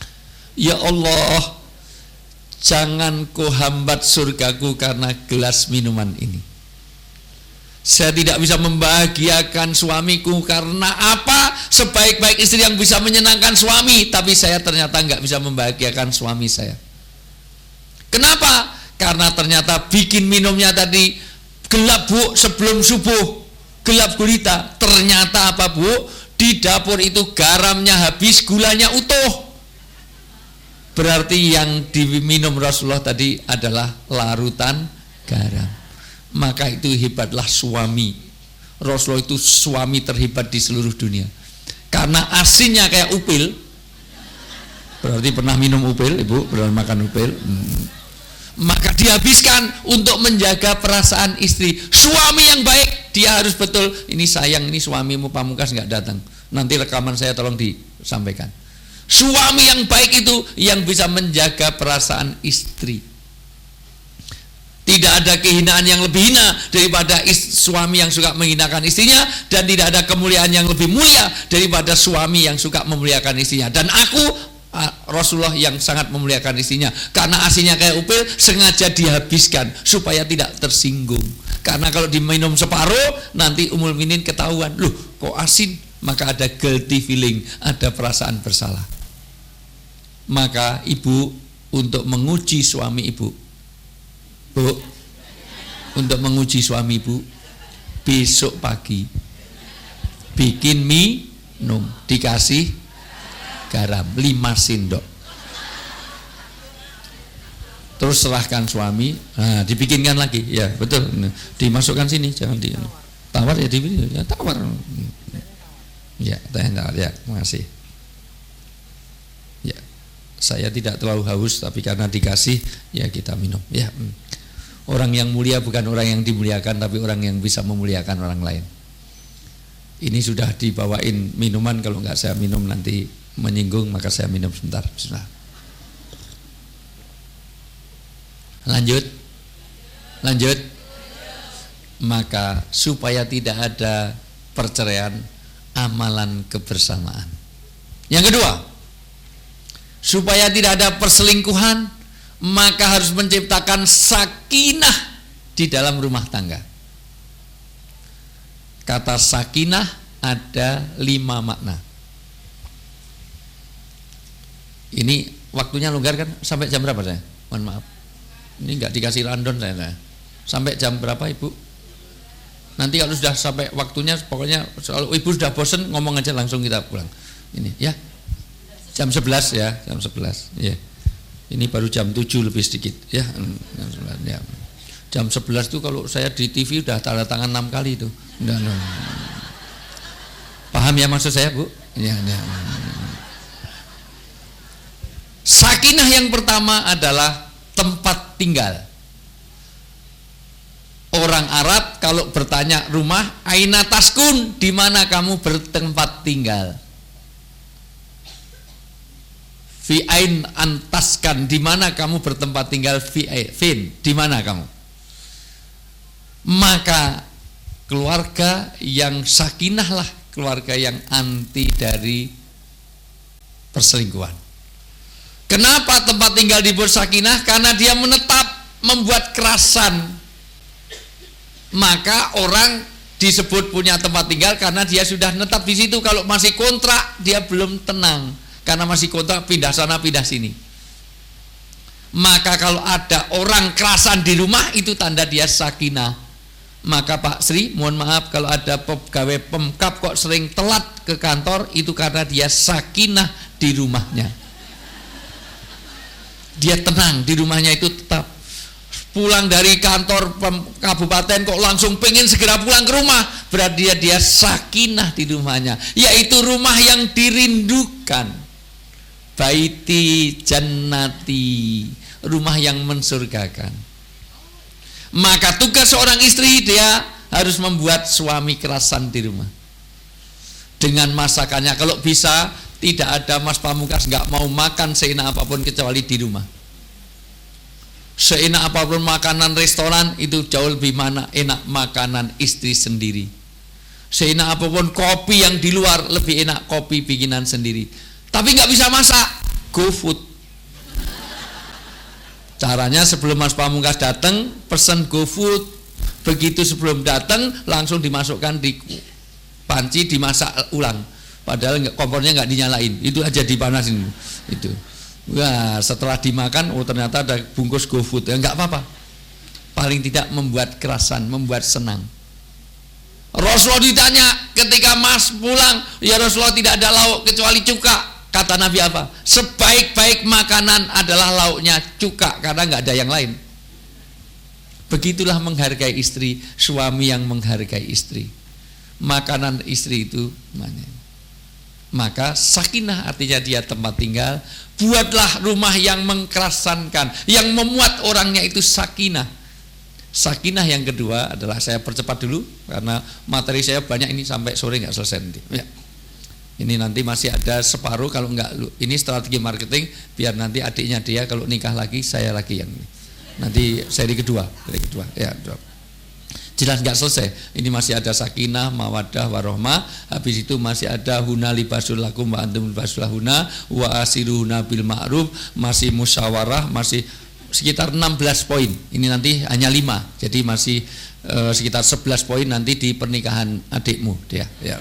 Ya Allah, jangan kau hambat surgaku karena gelas minuman ini. Saya tidak bisa membahagiakan suamiku karena apa? Sebaik-baik istri yang bisa menyenangkan suami, tapi saya ternyata nggak bisa membahagiakan suami saya. Kenapa? Karena ternyata bikin minumnya tadi gelap, Bu, sebelum subuh, gelap gulita. Ternyata apa, Bu? Di dapur itu garamnya habis, gulanya utuh. Berarti yang diminum Rasulullah tadi adalah larutan garam. Maka itu hebatlah suami. Rasulullah itu suami terhebat di seluruh dunia. Karena asinnya kayak upil. Berarti pernah minum upil, Ibu? Pernah makan upil? Maka dihabiskan untuk menjaga perasaan istri. Suami yang baik, dia harus betul. Ini sayang, ini suamimu Pamungkas nggak datang. Nanti rekaman saya tolong disampaikan. Suami yang baik itu yang bisa menjaga perasaan istri. Tidak ada kehinaan yang lebih hina daripada suami yang suka menghinakan istrinya, dan tidak ada kemuliaan yang lebih mulia daripada suami yang suka memuliakan istrinya. Dan aku Rasulullah yang sangat memuliakan istrinya, karena asinnya kayak upil sengaja dihabiskan supaya tidak tersinggung. Karena kalau diminum separuh nanti Ummul Mukminin ketahuan, loh kok asin, maka ada guilty feeling, ada perasaan bersalah. Maka ibu untuk menguji suami ibu, Bu, untuk menguji suami ibu, besok pagi bikin minum, dikasih garam 5 sendok, terus serahkan suami. Nah, dibikinkan lagi, ya betul, dimasukkan sini, jangan di tawar ya, ya tawar, ya tawar ya, makasih. Ya, saya tidak terlalu haus, tapi karena dikasih ya kita minum, ya. Orang yang mulia bukan orang yang dimuliakan, tapi orang yang bisa memuliakan orang lain. Ini sudah dibawain minuman, kalau nggak saya minum nanti menyinggung, maka saya minum sebentar. Bismillah. Lanjut. Maka supaya tidak ada perceraian, amalan kebersamaan. Yang kedua, supaya tidak ada perselingkuhan, maka harus menciptakan sakinah di dalam rumah tangga. Kata sakinah ada 5 makna. Ini waktunya longgar kan? Sampai jam berapa saya? Mohon maaf. Ini nggak dikasih random saya. Sampai jam berapa Ibu? Nanti kalau sudah sampai waktunya, pokoknya kalau Ibu sudah bosen ngomong aja, langsung kita pulang. Ini ya. Jam 11 ya, jam 11. Ya. Ini baru jam 7 lebih sedikit ya. Jam 11 itu kalau saya di TV udah tanda tangan 6 kali itu. Paham ya maksud saya, Bu? Ya. Sakinah yang pertama adalah tempat tinggal. Orang Arab kalau bertanya rumah, aina taskun, di mana kamu bertempat tinggal? Fi ain antaskan, di mana kamu bertempat tinggal? Fin, di mana kamu? Maka keluarga yang sakinah lah keluarga yang anti dari perselingkuhan. Kenapa tempat tinggal disebut sakinah? Karena dia menetap, membuat kerasan. Maka orang disebut punya tempat tinggal karena dia sudah netap di situ. Kalau masih kontrak, dia belum tenang. Karena masih kontrak, pindah sana pindah sini. Maka kalau ada orang kerasan di rumah, itu tanda dia sakinah. Maka Pak Sri, mohon maaf kalau ada pegawai Pemkab kok sering telat ke kantor, itu karena dia sakinah di rumahnya. Dia tenang di rumahnya, itu tetap. Pulang dari kantor kabupaten kok langsung pengen segera pulang ke rumah, berarti dia sakinah di rumahnya, yaitu rumah yang dirindukan. Baiti jannati, rumah yang mensurgakan. Maka tugas seorang istri, dia harus membuat suami kerasan di rumah dengan masakannya. Kalau bisa tidak ada Mas Pamungkas nggak mau makan seenak apapun kecuali di rumah. Seenak apapun makanan restoran itu jauh lebih enak makanan istri sendiri. Seenak apapun kopi yang di luar lebih enak kopi bikinan sendiri. Tapi nggak bisa masak, go food. Caranya sebelum Mas Pamungkas datang, pesen GoFood. Begitu sebelum datang langsung dimasukkan di panci, dimasak ulang. Padahal kompornya nggak dinyalain, itu aja dipanasin itu. Wah, setelah dimakan, oh ternyata ada bungkus GoFood. Ya nggak apa-apa. Paling tidak membuat kerasan, membuat senang. Rasulullah ditanya ketika Mas pulang, ya Rasulullah tidak ada lauk kecuali cuka. Kata Nabi apa? Sebaik-baik makanan adalah lauknya cuka, karena nggak ada yang lain. Begitulah menghargai istri, suami yang menghargai istri. Makanan istri itu mana? Maka sakinah artinya dia tempat tinggal. Buatlah rumah yang mengkerasankan, yang memuat orangnya itu sakinah. Sakinah yang kedua adalah, saya percepat dulu karena materi saya banyak ini sampai sore nggak selesai nanti. Ya. Ini nanti masih ada separuh, kalau enggak ini strategi marketing biar nanti adiknya dia kalau nikah lagi saya lagi yang ini. Nanti seri kedua ya. Jelas nggak selesai. Ini masih ada sakinah, mawaddah, warohmah. Habis itu masih ada huna libasul lakum wa antum libasul lahuna wa asiruhuna bil ma'ruf, masih musyawarah, masih sekitar 16 poin. Ini nanti hanya 5. Jadi masih sekitar 11 poin nanti di pernikahan adikmu dia. Ya.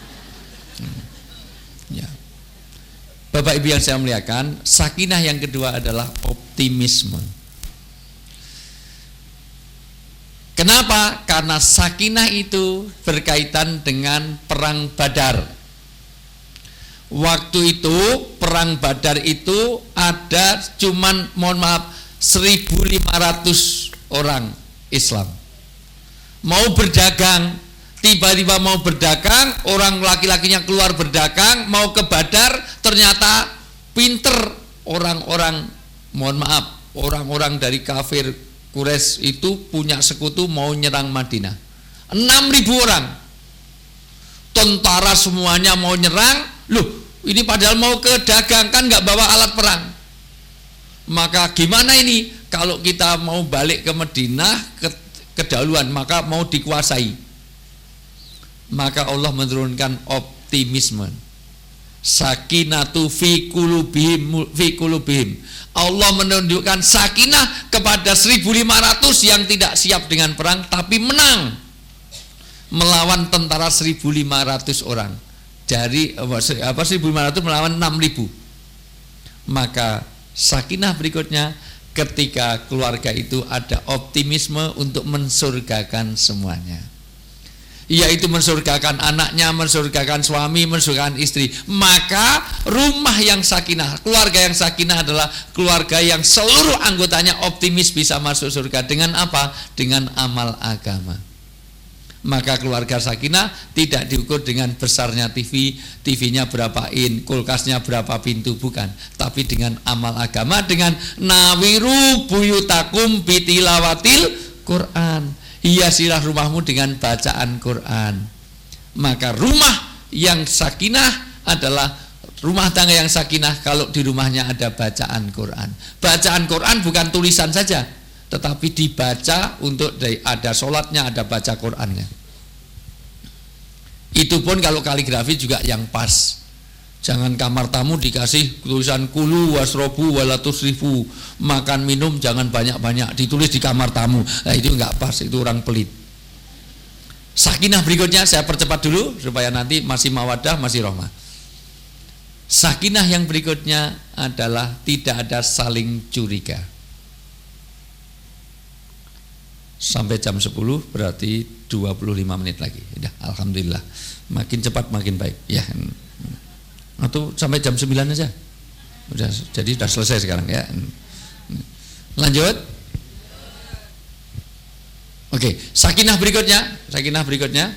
Ya. Bapak Ibu yang saya muliakan, sakinah yang kedua adalah optimisme. Kenapa? Karena sakinah itu berkaitan dengan perang Badar. Waktu itu perang Badar itu ada cuman, mohon maaf, 1.500 orang Islam mau berdagang. Tiba-tiba mau berdagang, orang laki-lakinya keluar berdagang, mau ke Badar, ternyata pinter orang-orang, mohon maaf, orang-orang dari kafir Quraisy itu punya sekutu mau nyerang Madinah. 6.000 orang tentara semuanya mau nyerang. Loh, ini padahal mau ke dagang, kan nggak bawa alat perang. Maka gimana ini kalau kita mau balik ke Madinah kedahuluan, maka mau dikuasai. Maka Allah menurunkan optimisme. Sakinatu fi qulubihim. Allah menunjukkan sakinah kepada 1.500 yang tidak siap dengan perang tapi menang melawan tentara 1.500 orang. Dari 1.500 melawan 6.000. Maka sakinah berikutnya ketika keluarga itu ada optimisme untuk mensurgakan semuanya, yaitu mensurgakan anaknya, mensurgakan suami, mensurgakan istri. Maka rumah yang sakinah, keluarga yang sakinah adalah keluarga yang seluruh anggotanya optimis bisa masuk surga. Dengan apa? Dengan amal agama. Maka keluarga sakinah tidak diukur dengan besarnya TV-nya berapa in, kulkasnya berapa pintu, bukan. Tapi dengan amal agama, dengan nawiru buyutakum bitilawatil Quran. Hiasilah rumahmu dengan bacaan Quran. Maka rumah yang sakinah adalah rumah tangga yang sakinah kalau di rumahnya ada bacaan Quran. Bacaan Quran bukan tulisan saja, tetapi dibaca untuk ada sholatnya, ada baca Qurannya. Itu pun kalau kaligrafi juga yang pas. Jangan kamar tamu dikasih tulisan kulu wasrobu walatusrifu, makan minum jangan banyak-banyak ditulis di kamar tamu. Nah, itu enggak pas, itu orang pelit. Sakinah berikutnya saya percepat dulu supaya nanti masih mawadah, masih rahmah. Sakinah yang berikutnya adalah tidak ada saling curiga. Sampai jam 10 berarti 25 menit lagi. Ya, alhamdulillah. Makin cepat makin baik. Ya. Atau sampai jam 9 aja. Jadi sudah selesai sekarang ya. Lanjut. Oke, sakinah berikutnya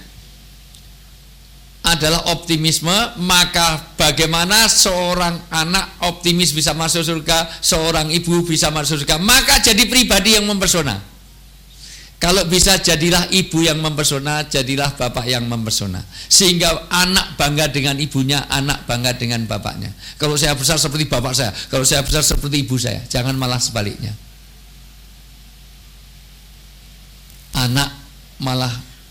adalah optimisme. Maka bagaimana seorang anak optimis bisa masuk surga, seorang ibu bisa masuk surga, maka jadi pribadi yang mempesona. Kalau bisa jadilah ibu yang mempesona, jadilah bapak yang mempesona. Sehingga anak bangga dengan ibunya, anak bangga dengan bapaknya. Kalau saya besar seperti bapak saya, kalau saya besar seperti ibu saya, jangan malah sebaliknya. Anak malah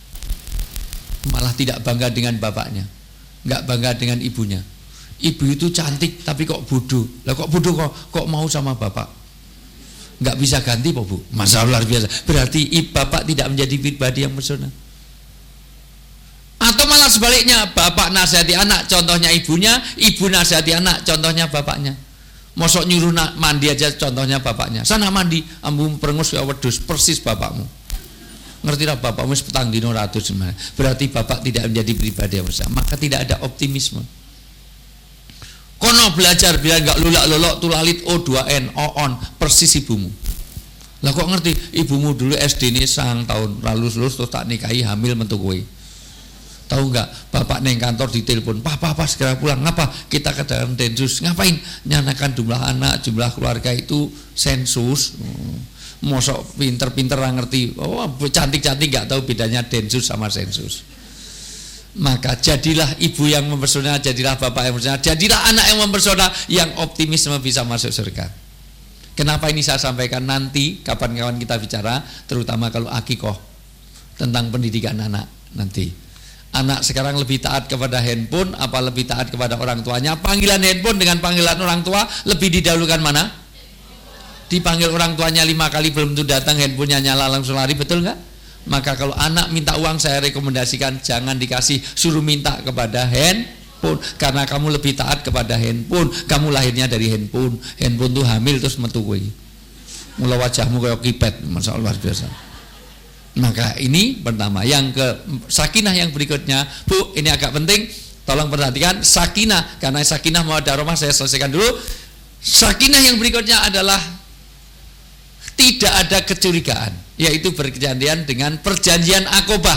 tidak bangga dengan bapaknya, nggak bangga dengan ibunya. Ibu itu cantik tapi kok bodoh. Lah kok bodoh kok mau sama bapak? nggak bisa ganti Po Bu. Masalah luar biasa. Berarti bapak tidak menjadi pribadi yang pesona. Atau malah sebaliknya, bapak nasihati anak, contohnya ibunya, ibu nasihati anak, contohnya bapaknya. Mosok nyuruh mandi aja, contohnya bapaknya. Sana mandi, ambu perengus ya wedhus, persis bapakmu. Ngerti lah bapakmu sepetang dino ratus sebenarnya. Berarti bapak tidak menjadi pribadi yang besar, maka tidak ada optimisme. Kono belajar biar nggak lulak-lulok tulalit O2N on persis ibumu. Lah kok ngerti ibumu dulu SD ini 9 tahun lalu lulus terus tak nikahi hamil mentu kowe. Tahu nggak bapak neng kantor ditelepon, Papa segera pulang. Ngapa? Kita ke dalam Densus. Ngapain? Nyanakan jumlah anak, jumlah keluarga itu sensus. Mosok pinter-pinter ngerti. Oh cantik-cantik nggak tahu bedanya Densus sama sensus. Maka jadilah ibu yang mempesona, jadilah bapak yang mempesona, jadilah anak yang mempesona, yang optimisme bisa masuk surga. Kenapa ini saya sampaikan? Nanti kapan-kapan kita bicara, terutama kalau akikoh tentang pendidikan anak nanti. Anak sekarang lebih taat kepada handphone apa lebih taat kepada orang tuanya? Panggilan handphone dengan panggilan orang tua lebih didahulukan mana? Dipanggil orang tuanya 5 kali belum tentu datang, handphonenya nyala langsung lari, betul nggak? Maka kalau anak minta uang, saya rekomendasikan jangan dikasih, suruh minta kepada handphone, karena kamu lebih taat kepada handphone. Kamu lahirnya dari handphone. Handphone tuh hamil terus metu kowe. Mula wajahmu kayak kipet, masalah luar biasa. Maka ini pertama. Yang ke sakinah yang berikutnya, Bu, ini agak penting, tolong perhatikan sakinah, karena sakinah mau ada rumah saya selesaikan dulu. Sakinah yang berikutnya adalah tidak ada kecurigaan, yaitu berkejadian dengan perjanjian Aqobah.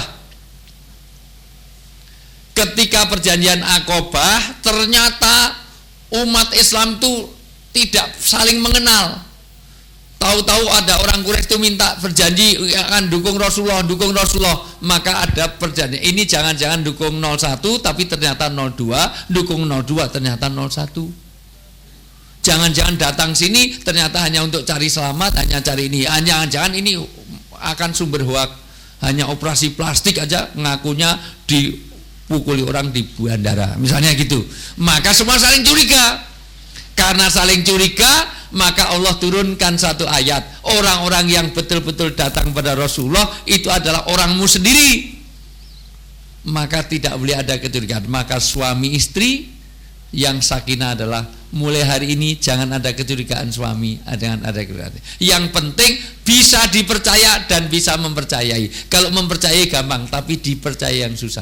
Ketika perjanjian Aqobah, ternyata umat Islam itu tidak saling mengenal. Tahu-tahu ada orang Quraisy itu minta berjanji akan dukung Rasulullah, maka ada perjanjian. Ini jangan-jangan dukung 01 tapi ternyata 02, dukung 02 ternyata 01. Jangan-jangan datang sini ternyata hanya untuk cari selamat, hanya cari ini. Jangan-jangan ini akan sumber hoak, hanya operasi plastik aja ngakunya dipukuli orang di bandara, misalnya gitu. Maka semua saling curiga. Karena saling curiga, maka Allah turunkan satu ayat. Orang-orang yang betul-betul datang pada Rasulullah itu adalah orangmu sendiri. Maka tidak boleh ada kecurigaan. Maka suami istri yang sakinah adalah mulai hari ini jangan ada kecurigaan suami, jangan ada kecurigaan. Yang penting bisa dipercaya dan bisa mempercayai. Kalau mempercayai gampang, tapi dipercaya yang susah.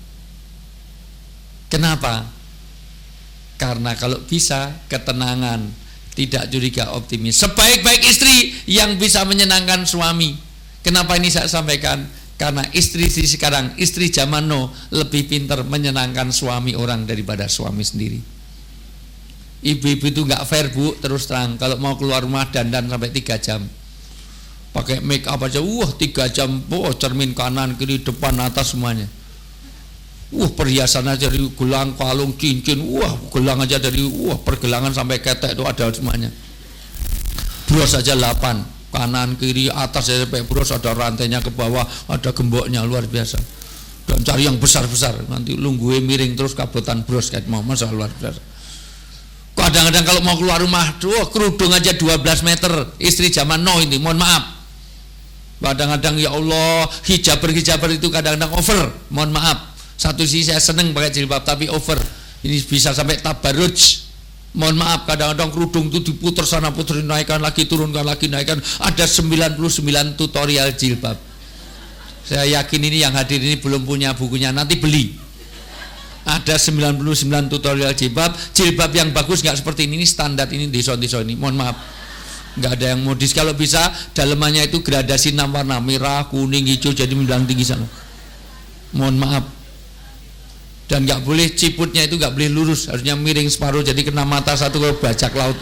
Kenapa? Karena kalau bisa ketenangan, tidak curiga, optimis. Sebaik-baik istri yang bisa menyenangkan suami. Kenapa ini saya sampaikan? Karena istri sekarang, istri zaman now lebih pintar menyenangkan suami orang daripada suami sendiri. Ibu-ibu itu nggak fair, Bu, terus terang. Kalau mau keluar rumah dandan sampai 3 jam, pakai make up aja, 3 jam, cermin kanan, kiri, depan, atas semuanya. Perhiasan aja dari gelang, kalung, cincin, gelang aja dari pergelangan sampai ketek itu ada semuanya. Bros aja 8. Kanan kiri atas sampai bros ada rantainya ke bawah, ada gemboknya, luar biasa. Dan cari yang besar-besar, nanti lungguhe miring terus kabotan bros kayak mau, masa luar biasa. Kadang-kadang kalau mau keluar rumah, kerudung aja 12 meter. Istri zaman now ini, mohon maaf. Kadang-kadang ya Allah, hijaber itu kadang-kadang over, mohon maaf. Satu sisi saya seneng pakai jilbab tapi over. Ini bisa sampai tabarruj. Mohon maaf, kadang-kadang kerudung itu diputar sana puterin, naikkan lagi, turunkan lagi, naikkan. Ada 99 tutorial jilbab. Saya yakin ini yang hadir ini belum punya bukunya, nanti beli. Ada 99 tutorial jilbab. Jilbab yang bagus nggak seperti ini standar ini desain ini. Mohon maaf, nggak ada yang modis. Kalau bisa dalamannya itu gradasi 6 warna, merah, kuning, hijau, jadi menjulang tinggi sana. Mohon maaf. Dan nggak boleh ciputnya itu nggak boleh lurus, harusnya miring separuh, jadi kena mata satu kalau bajak laut.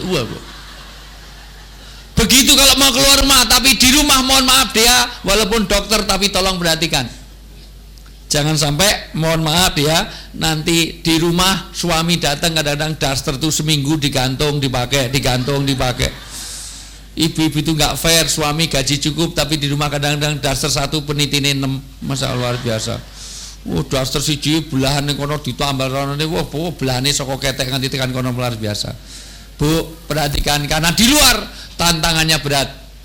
Begitu kalau mau keluar rumah, tapi di rumah mohon maaf dia walaupun dokter tapi tolong perhatikan. Jangan sampai mohon maaf ya, nanti di rumah suami datang kadang-kadang daster tuh seminggu digantung dipakai. Ibu-ibu itu nggak fair, suami gaji cukup tapi di rumah kadang-kadang daster 1 penitine 6, masalah luar biasa. Daster siji belahan ning kono ditambal ronone, belahane saka ketek nganti tekan kono luar biasa. Bu, perhatikan karena di luar tantangannya berat.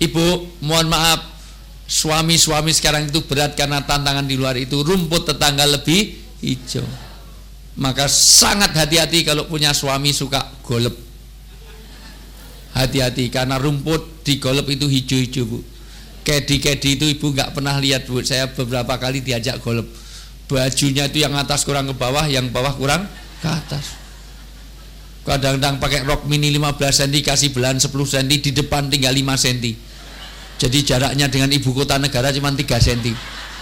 Ibu, mohon maaf, suami-suami sekarang itu berat karena tantangan di luar itu, rumput tetangga lebih hijau. Maka sangat hati-hati kalau punya suami suka golep. Hati-hati karena rumput di golep itu hijau-hijau, Bu. Kedi-kedi itu ibu nggak pernah lihat, Bu. Saya beberapa kali diajak golep. Bajunya itu yang atas kurang ke bawah, yang bawah kurang ke atas. Kadang-kadang pakai rok mini 15 cm, kasih belahan 10 cm, di depan tinggal 5 cm. Jadi jaraknya dengan ibu kota negara cuma 3 cm.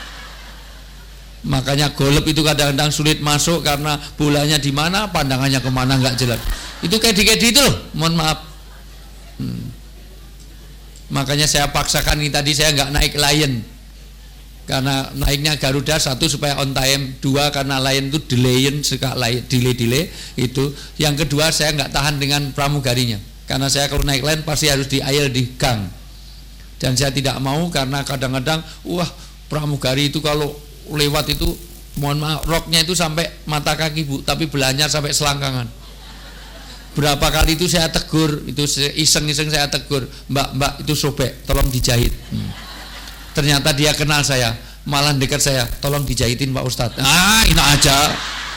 Makanya golep itu kadang-kadang sulit masuk karena bolanya di mana, pandangannya kemana nggak jelas. Itu kedi-kedi itu loh, mohon maaf. Makanya saya paksakan ini tadi saya nggak naik Lion. Karena naiknya Garuda, 1 supaya on time, 2 karena Lion itu delayin, suka delay itu. Yang kedua saya nggak tahan dengan pramugarinya, karena saya kalau naik Lion pasti harus di aisle di gang, dan saya tidak mau karena kadang-kadang pramugari itu kalau lewat itu, mohon maaf, roknya itu sampai mata kaki, Bu, tapi belahnya sampai selangkangan. Berapa kali itu saya tegur, itu iseng-iseng saya tegur, mbak itu sobek, tolong dijahit. Ternyata dia kenal saya, malah dekat saya, tolong dijahitin Pak Ustadz. Ini aja.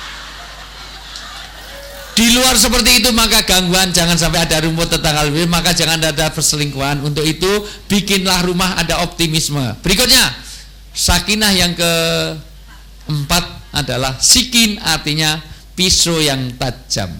Di luar seperti itu maka gangguan, jangan sampai ada rumput tetangga lebih, maka jangan ada perselingkuhan. Untuk itu bikinlah rumah ada optimisme. Berikutnya, sakinah yang keempat adalah sikin, artinya pisau yang tajam.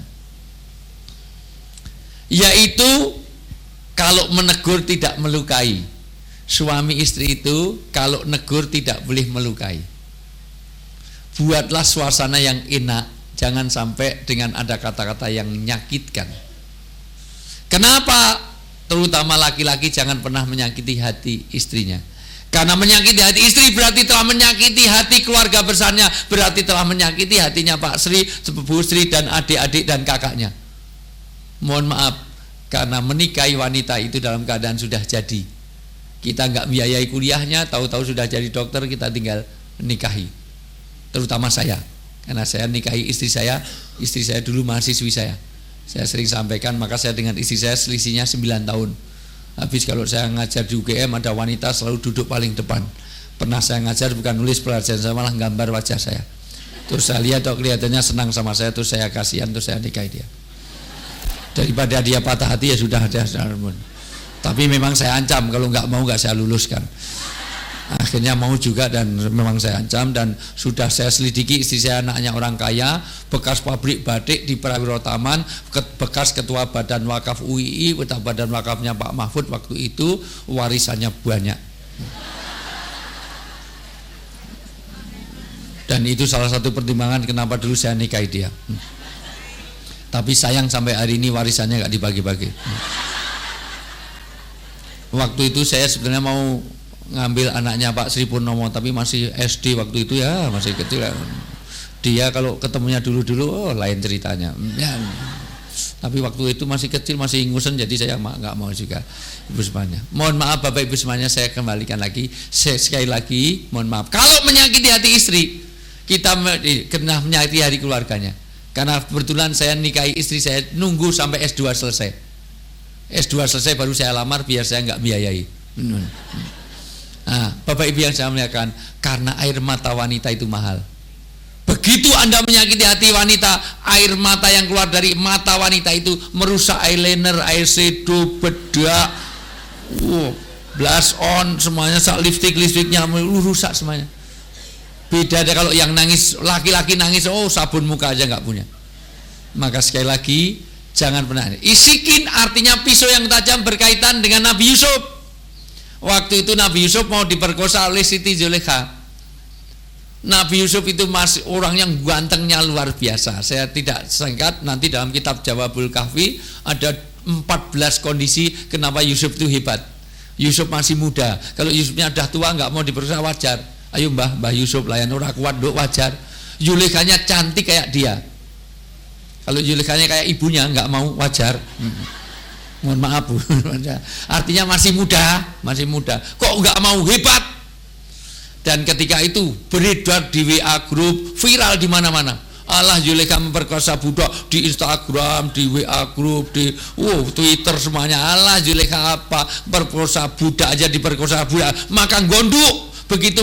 Yaitu kalau menegur tidak melukai. Suami istri itu kalau negur tidak boleh melukai. Buatlah suasana yang enak, jangan sampai dengan ada kata-kata yang menyakitkan. Kenapa? Terutama laki-laki jangan pernah menyakiti hati istrinya. Karena menyakiti hati istri berarti telah menyakiti hati keluarga besarnya, berarti telah menyakiti hatinya Pak Sri, Bu Sri, dan adik-adik dan kakaknya. Mohon maaf, karena menikahi wanita itu dalam keadaan sudah jadi. Kita nggak biayai kuliahnya, tahu-tahu sudah jadi dokter, kita tinggal nikahi. Terutama saya, karena saya nikahi istri saya dulu mahasiswi saya. Saya sering sampaikan, maka saya dengan istri saya selisihnya 9 tahun. Habis kalau saya ngajar di UGM, ada wanita selalu duduk paling depan. Pernah saya ngajar bukan nulis pelajaran, saya malah gambar wajah saya. Terus saya lihat kelihatannya senang sama saya, terus saya kasihan, terus saya nikahi dia. Daripada dia patah hati, ya sudah ada. Tapi memang saya ancam, kalau nggak mau nggak saya luluskan. Akhirnya mau juga, dan memang saya ancam, dan sudah saya selidiki istri saya anaknya orang kaya, bekas pabrik batik di Prawiro Taman, bekas ketua Badan Wakaf UII, ketua Badan Wakafnya Pak Mahfud waktu itu, warisannya banyak. Dan itu salah satu pertimbangan kenapa dulu saya nikahi dia. Tapi sayang sampai hari ini warisannya nggak dibagi-bagi. Waktu itu saya sebenarnya mau ngambil anaknya Pak Sri Purnomo, tapi masih SD waktu itu, ya masih kecil. Dia kalau ketemunya dulu-dulu lain ceritanya. Ya, tapi waktu itu masih kecil, masih ingusan, jadi saya nggak mau juga Ibu semuanya. Mohon maaf Bapak Ibu semuanya, saya kembalikan lagi. Sekali lagi mohon maaf. Kalau menyakiti hati istri, kita kena menyakiti hati keluarganya. Karena kebetulan saya nikahi istri saya nunggu sampai S2 selesai. S2 selesai baru saya lamar biar saya nggak biayai. Bapak Ibu yang saya muliakan, karena air mata wanita itu mahal. Begitu Anda menyakiti hati wanita, air mata yang keluar dari mata wanita itu merusak eyeliner, eyeshadow, bedak, blush on, semuanya, lipstiknya rusak semuanya. Beda ada kalau yang nangis, laki-laki nangis, sabun muka aja nggak punya. Maka sekali lagi, jangan pernah. Isikin artinya pisau yang tajam, berkaitan dengan Nabi Yusuf. Waktu itu Nabi Yusuf mau diperkosa oleh Siti Zulaikha. Nabi Yusuf itu masih orang yang gantengnya luar biasa. Saya tidak singkat, nanti dalam kitab Jawabul Kahfi ada 14 kondisi kenapa Yusuf itu hebat. Yusuf masih muda. Kalau Yusufnya udah tua nggak mau diperkosa, wajar. Ayo Mbah Yusuf layan orang kuat, dok, wajar. Zulaikanya cantik kayak dia. Kalau Zulaikanya kayak ibunya nggak mau, wajar. Mohon maaf Bu. Artinya masih muda. Kok nggak mau, hebat. Dan ketika itu beredar di WA grup, viral di mana-mana. Allah Zulekha memperkosa budak di Instagram, di WA group, di Twitter semuanya. Allah Zulekha apa? Perkosa budak aja diperkosa budak. Maka gondok begitu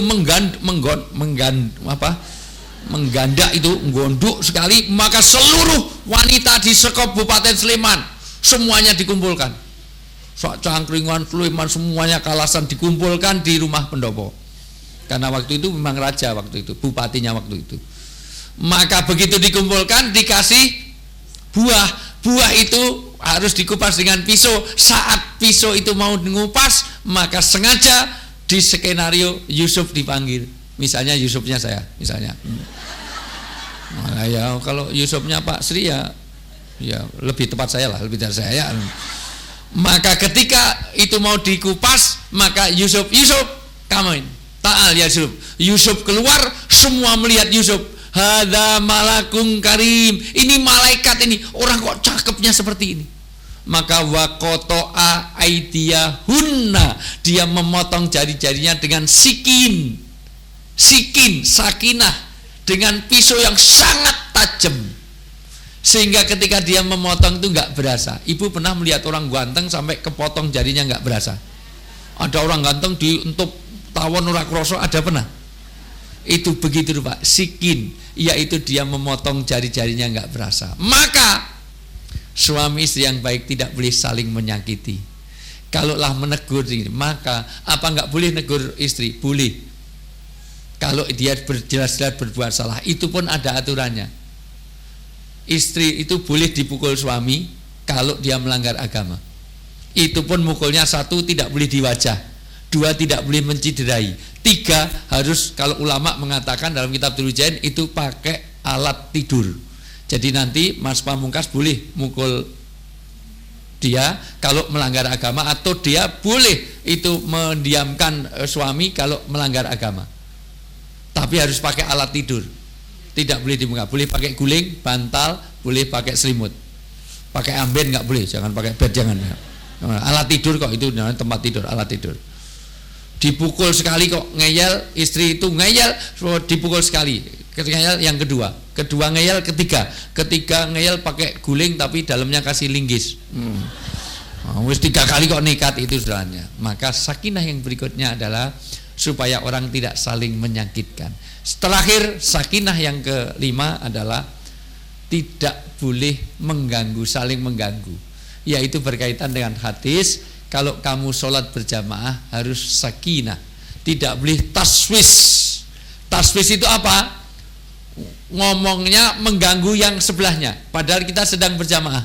mengganda itu gondok sekali, maka seluruh wanita di Kabupaten Sleman semuanya dikumpulkan. Cangkringan, Sleman semuanya Kalasan dikumpulkan di rumah pendopo. Karena waktu itu memang raja waktu itu, bupatinya waktu itu. Maka begitu dikumpulkan dikasih buah. Buah itu harus dikupas dengan pisau. Saat pisau itu mau mengupas, maka sengaja di skenario Yusuf dipanggil. Misalnya Yusufnya saya, misalnya. Nah, ya kalau Yusufnya Pak Sri ya lebih tepat saya lah, lebih dari saya. Maka ketika itu mau dikupas, maka Yusuf, kamu ini, ta'al ya Yusuf keluar, semua melihat Yusuf. Hadza malakun karim. Ini malaikat ini, orang kok cakepnya seperti ini. Maka waqata'a aydiyahunna, dia memotong jari-jarinya dengan sikin, sakinah, dengan pisau yang sangat tajam. Sehingga ketika dia memotong itu nggak berasa. Ibu pernah melihat orang ganteng sampai kepotong jarinya nggak berasa? Ada orang ganteng untuk tawon ora kroso, ada pernah? Itu begitu Pak, sikin, yaitu dia memotong jari-jarinya nggak berasa. Maka suami istri yang baik tidak boleh saling menyakiti. Kalaulah menegur ini, maka apa nggak boleh negur istri? Boleh. Kalau dia jelas-jelas berbuat salah, itu pun ada aturannya. Istri itu boleh dipukul suami kalau dia melanggar agama. Itu pun mukulnya 1 tidak boleh di wajah, 2 tidak boleh menciderai, 3 harus, kalau ulama mengatakan dalam kitab Tulujain itu pakai alat tidur. Jadi nanti Mas Pamungkas boleh mukul dia kalau melanggar agama, atau dia boleh itu mendiamkan suami kalau melanggar agama. Tapi harus pakai alat tidur. Tidak boleh dibuka, boleh pakai guling, bantal, boleh pakai selimut. Pakai amben nggak boleh, jangan pakai bed, jangan. Alat tidur kok, itu namanya tempat tidur, alat tidur. Dipukul sekali kok ngeyel, istri itu ngeyel, dipukul sekali. Ketika ngeyel yang kedua ngeyel, ketiga ngeyel pakai guling tapi dalamnya kasih linggis. Wis 3 kali kok nekat itu saudaranya. Maka sakinah yang berikutnya adalah supaya orang tidak saling menyakitkan. Terakhir, sakinah yang kelima adalah tidak boleh mengganggu, saling mengganggu. Yaitu berkaitan dengan hadis, kalau kamu sholat berjamaah harus sakinah, tidak boleh taswis. Taswis itu apa? Ngomongnya mengganggu yang sebelahnya, padahal kita sedang berjamaah.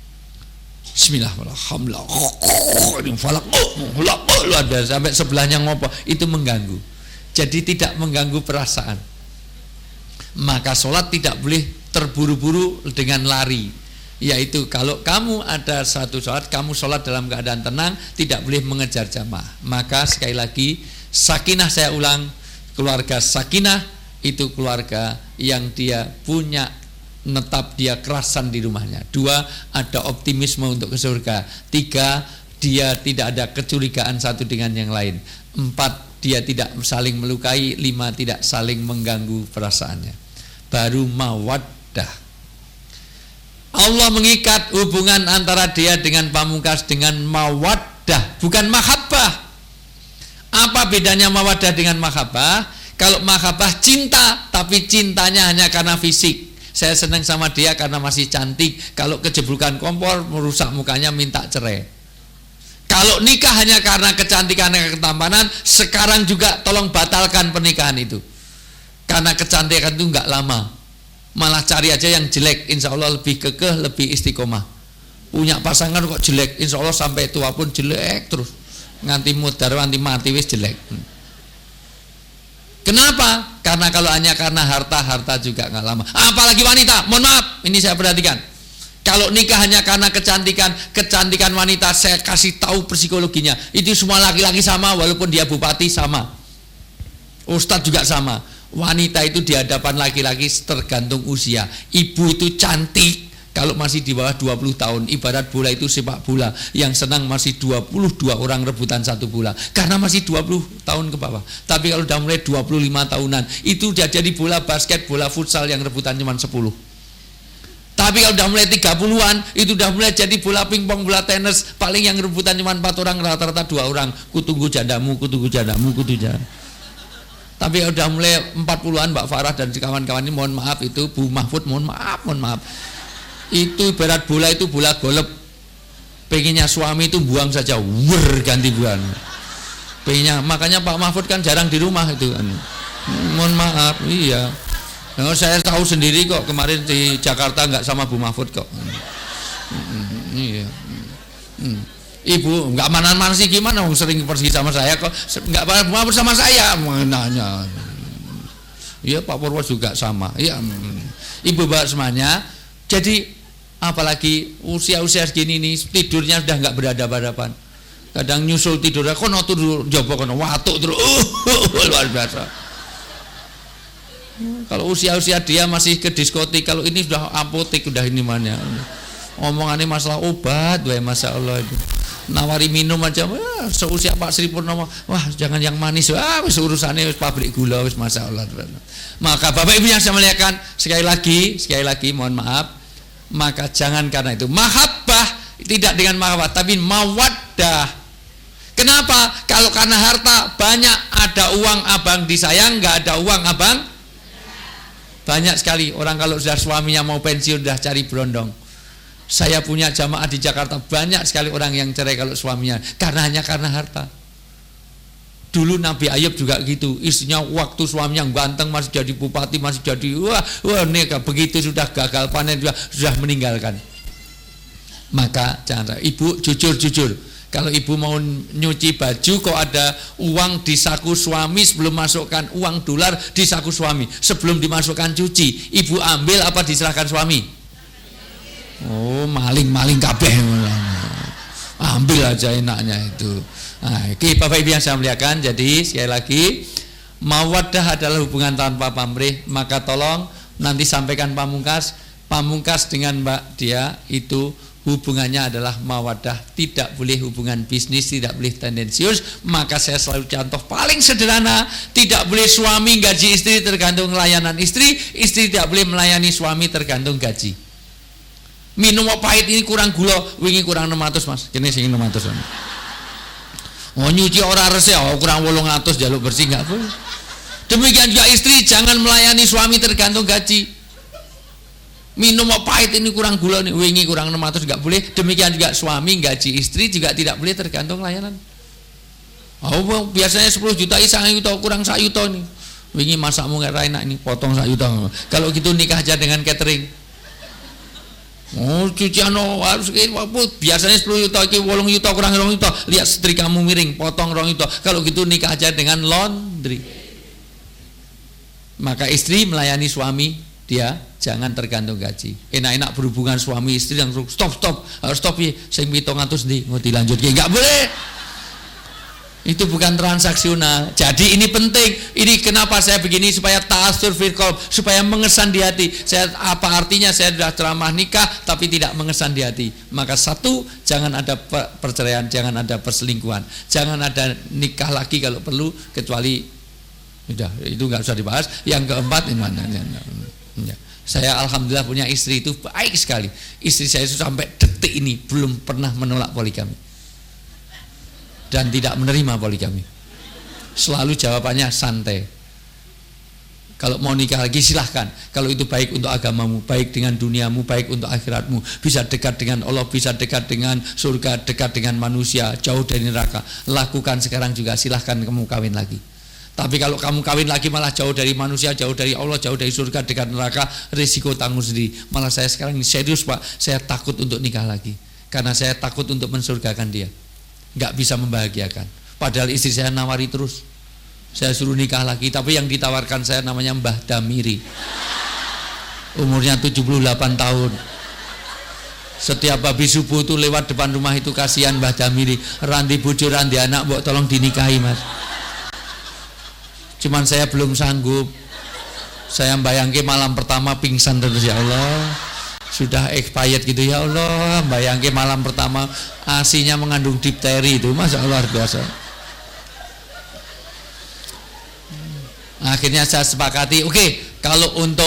Bismillahirrahmanirrahim. Sampai sebelahnya ngopo, itu mengganggu. Jadi tidak mengganggu perasaan. Maka sholat tidak boleh terburu-buru dengan lari. Yaitu kalau kamu ada satu sholat, kamu sholat dalam keadaan tenang, tidak boleh mengejar jamaah. Maka sekali lagi, sakinah, saya ulang, keluarga sakinah itu keluarga yang dia punya netap, dia kerasan di rumahnya. 2, ada optimisme untuk ke surga. 3, dia tidak ada kecurigaan satu dengan yang lain. 4, dia tidak saling melukai. 5, tidak saling mengganggu perasaannya. Baru mawaddah. Allah mengikat hubungan antara dia dengan Pamungkas dengan mawaddah, bukan mahabbah. Apa bedanya mawaddah dengan mahabbah? Kalau mahabbah cinta, tapi cintanya hanya karena fisik. Saya senang sama dia karena masih cantik. Kalau kejeblukan kompor, merusak mukanya, minta cerai. Kalau nikah hanya karena kecantikan dan ketampanan, sekarang juga tolong batalkan pernikahan itu. Karena kecantikan itu enggak lama. Malah cari aja yang jelek, insya Allah lebih kekeh, lebih istiqomah. Punya pasangan kok jelek, insya Allah sampai tua pun jelek terus. Nganti mudar, nganti mati wis jelek. Kenapa? Karena kalau hanya karena harta juga nggak lama. Apalagi wanita, mohon maaf, ini saya perhatikan. Kalau nikah hanya karena kecantikan wanita, saya kasih tahu psikologinya. Itu semua laki-laki sama, walaupun dia bupati sama, ustadz juga sama. Wanita itu di hadapan laki-laki tergantung usia. Ibu itu cantik Kalau masih di bawah 20 tahun, ibarat bola itu sepak bola, yang senang masih 22 orang rebutan satu bola, karena masih 20 tahun ke bawah. Tapi kalau udah mulai 25 tahunan, itu udah jadi bola basket, bola futsal yang rebutan cuma 10. Tapi kalau udah mulai 30-an, itu udah mulai jadi bola pingpong, bola tenis, paling yang rebutan cuma 4 orang, rata-rata 2 orang. Kutunggu jandamu, kutunggu jandamu, kutunggu jandamu. Tapi kalau udah mulai 40-an, Mbak Farah dan kawan-kawan ini, mohon maaf, itu Bu Mahfud, mohon maaf. Itu ibarat bola itu bola golep, pengennya suami itu buang saja, ganti buang. Pengennya, makanya Pak Mahfud kan jarang di rumah itu kan. Mohon maaf, iya. Nah, saya tahu sendiri kok, kemarin di Jakarta nggak sama Bu Mahfud kok. Iya. Ibu nggak mana-mana sih, gimana? Sering pergi sama saya kok, nggak Bu Mahfud sama saya, nanya. Iya, Pak Purwo juga sama. Iya. Ibu bapak semuanya. Jadi apalagi usia-usia segini nih, tidurnya sudah nggak berhadapan-hadapan. Kadang nyusul tidurnya, kono turun jopo kono, watuk terus, luar biasa. Kalau usia-usia dia masih ke diskotik, kalau ini sudah apotek, udah ini mana? Omongannya masalah obat, masya Allah itu. Nawari minum aja, wah, seusia Pak Sri Purnomo, wah jangan yang manis, wah urusannya pabrik gula, masya Allah. Maka Bapak Ibu yang saya muliakan, sekali lagi, mohon maaf. Maka jangan karena itu mahabbah, tidak dengan mahabbah, tapi mawaddah. Kenapa? Kalau karena harta, banyak ada uang abang disayang, nggak ada uang abang. Banyak sekali orang kalau sudah suaminya mau pensiun sudah cari berondong. Saya punya jamaah di Jakarta, banyak sekali orang yang cerai kalau suaminya hanya karena harta. Dulu Nabi Ayub juga gitu, istrinya waktu suaminya ganteng masih jadi bupati, masih jadi wah nikah, begitu sudah gagal panen sudah meninggalkan. Maka jangan, ibu jujur, kalau ibu mau nyuci baju kok ada uang di saku suami, sebelum masukkan uang dolar di saku suami, sebelum dimasukkan cuci, ibu ambil apa diserahkan suami? Oh, maling kabeh, ambil aja enaknya itu. Nah, oke, Bapak Ibu yang saya muliakan, jadi sekali lagi mawaddah adalah hubungan tanpa pamrih, maka tolong nanti sampaikan pamungkas dengan Mbak Dia itu hubungannya adalah mawaddah, tidak boleh hubungan bisnis, tidak boleh tendensius. Maka saya selalu contoh paling sederhana, tidak boleh suami gaji istri tergantung layanan istri, istri tidak boleh melayani suami tergantung gaji. Minum pahit ini kurang gula, wingi kurang 600 mas, kini sing 600 mas. Oh nyuci orang resik, oh kurang 800 jaluk bersih nggak boleh. Demikian juga istri jangan melayani suami tergantung gaji. Minum pahit ini kurang gula nih, wingi kurang 600 nggak boleh. Demikian juga suami gaji istri juga tidak boleh tergantung layanan. Oh biasanya 10 juta isang yuto kurang 1 yuto nih. Wingi masakmu nggak enak ini, potong 1 yuto. Kalau gitu nikah aja dengan catering. Oh cucian harus biasanya 10 juta, 8 juta kurang 2 juta. Lihat setrikamu miring, potong 2 juta. Kalau gitu nikah aja dengan laundry. Maka istri melayani suami, dia jangan tergantung gaji. Enak-enak berhubungan suami istri yang stop harus stop ya. Sing 700 ndi ngoti lanjut nggak boleh. Itu bukan transaksional. Jadi ini penting. Ini kenapa saya begini, supaya ta'assur fil qalb, supaya mengesan di hati. Saya apa artinya saya sudah ceramah nikah tapi tidak mengesan di hati. Maka satu, jangan ada perceraian, jangan ada perselingkuhan, jangan ada nikah lagi kalau perlu, kecuali udah itu nggak usah dibahas. Yang keempat ini mana? Saya alhamdulillah punya istri itu baik sekali. Istri saya itu sampai detik ini belum pernah menolak poligami dan tidak menerima poligami. Selalu jawabannya santai. Kalau mau nikah lagi silahkan. Kalau itu baik untuk agamamu, baik dengan duniamu, baik untuk akhiratmu, bisa dekat dengan Allah, bisa dekat dengan surga, dekat dengan manusia, jauh dari neraka, lakukan sekarang juga, silahkan kamu kawin lagi. Tapi kalau kamu kawin lagi malah jauh dari manusia, jauh dari Allah, jauh dari surga, dekat neraka, risiko tanggung sendiri. Malah saya sekarang ini serius Pak, saya takut untuk nikah lagi, karena saya takut untuk mensurgakan dia. Nggak bisa membahagiakan. Padahal istri saya nawari terus, saya suruh nikah lagi, tapi yang ditawarkan saya namanya Mbah Damiri, umurnya 78 tahun. Setiap habis subuh itu lewat depan rumah itu, kasihan Mbah Damiri, randi bojo randi anak, mbok tolong dinikahi mas. Cuman saya belum sanggup. Saya bayangke malam pertama pingsan terus, ya Allah. sudah expired gitu. Ya Allah, bayangke malam pertama ASI-nya mengandung difteri itu, Masya Allah, luar biasa. Akhirnya saya sepakati, oke, kalau untuk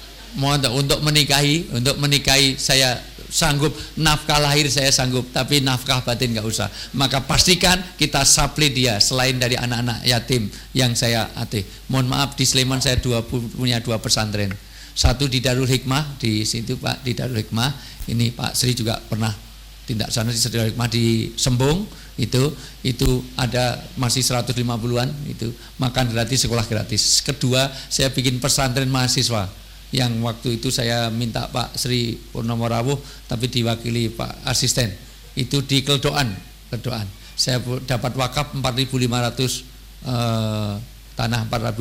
menikahi saya sanggup, nafkah lahir saya sanggup, tapi nafkah batin nggak usah. Maka pastikan kita supply dia selain dari anak-anak yatim yang saya ati. Mohon maaf, di Sleman saya punya 2 pesantren. Satu di Darul Hikmah di situ Pak, di Darul Hikmah. Ini Pak Sri juga pernah tindak sana di Darul Hikmah di Sembung. Itu ada masih 150-an itu, makan gratis, sekolah gratis. Kedua, saya bikin pesantren mahasiswa yang waktu itu saya minta Pak Sri Purnomo Rawuh, tapi diwakili Pak asisten. Itu di Kledoan. Saya dapat wakaf 4.500 tanah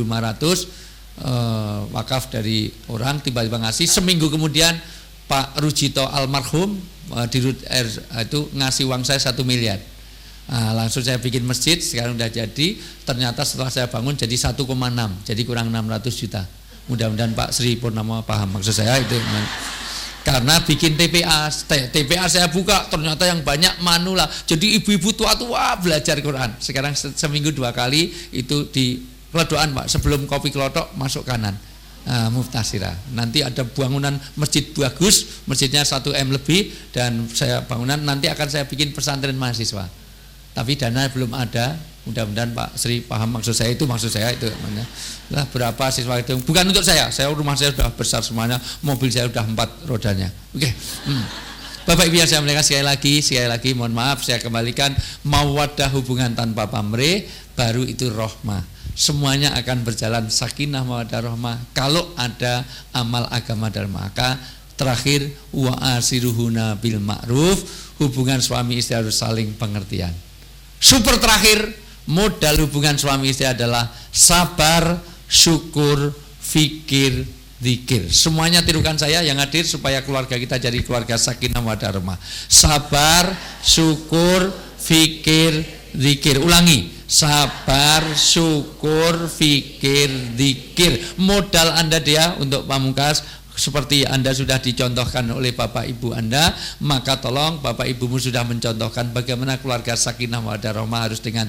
4.500 wakaf dari orang, tiba-tiba ngasih. Seminggu kemudian Pak Rujito almarhum di itu ngasih uang saya 1 miliar. Langsung saya bikin masjid, sekarang udah jadi. Ternyata setelah saya bangun jadi 1,6, jadi kurang 600 juta. Mudah-mudahan Pak Sri Purnomo paham maksud saya itu. Karena bikin TPA saya buka, ternyata yang banyak manula. Jadi ibu-ibu tua-tua belajar Quran. Sekarang seminggu 2 kali itu di Kledoan Pak, sebelum kopi kelotok masuk kanan. Muftasira. Nanti ada bangunan masjid bagus, masjidnya 1M lebih, dan saya bangunan nanti akan saya bikin pesantren mahasiswa. Tapi dana belum ada. Mudah-mudahan Pak Sri paham maksud saya itu namanya. Lah berapa siswa itu? Bukan untuk saya rumah saya sudah besar semuanya, mobil saya sudah 4 rodanya. Oke. Bapak Ibu yang saya muliakan, sekali lagi mohon maaf saya kembalikan, mawaddah hubungan tanpa pamrih, baru itu rahmah. Semuanya akan berjalan sakinah mawaddah rahmah kalau ada amal agama dan maka. Terakhir, wa asiruhuna bil ma'ruf, hubungan suami istri harus saling pengertian. Super terakhir, modal hubungan suami istri adalah sabar, syukur, fikir, zikir. Semuanya tirukan saya yang hadir supaya keluarga kita jadi keluarga sakinah mawaddah rahmah. Sabar, syukur, fikir, zikir. Ulangi. Sabar, syukur, fikir, zikir. Modal Anda dia untuk pamungkas. Seperti Anda sudah dicontohkan oleh Bapak Ibu Anda, maka tolong Bapak Ibumu sudah mencontohkan bagaimana keluarga sakinah mawaddah rahmah harus dengan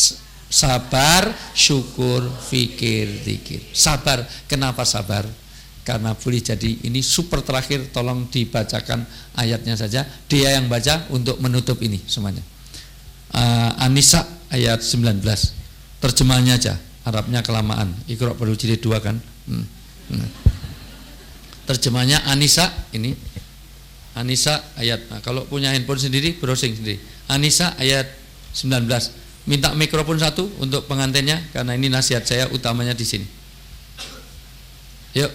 sabar, syukur, fikir, zikir. Sabar, kenapa sabar? Karena boleh jadi ini super terakhir, tolong dibacakan ayatnya saja. Dia yang baca untuk menutup ini semuanya. An-Nisa ayat 19. Terjemahnya aja, Arabnya kelamaan. Iqra perlu jilid 2 kan? Terjemahnya An-Nisa ini. An-Nisa ayat, kalau punya handphone sendiri browsing sendiri. An-Nisa ayat 19. Minta mikrofon 1 untuk pengantinnya karena ini nasihat saya utamanya di sini. Yuk.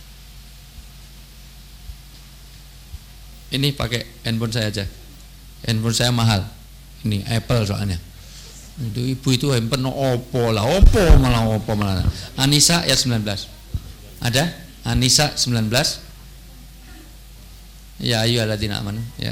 Ini pakai handphone saya aja. Handphone saya mahal. Ini Apple soalnya. Itu ibu itu handphone Oppo malah. An-Nisa ayat 19. Ada? An-Nisa 19. Ya ayyuhalladzina amanu ya.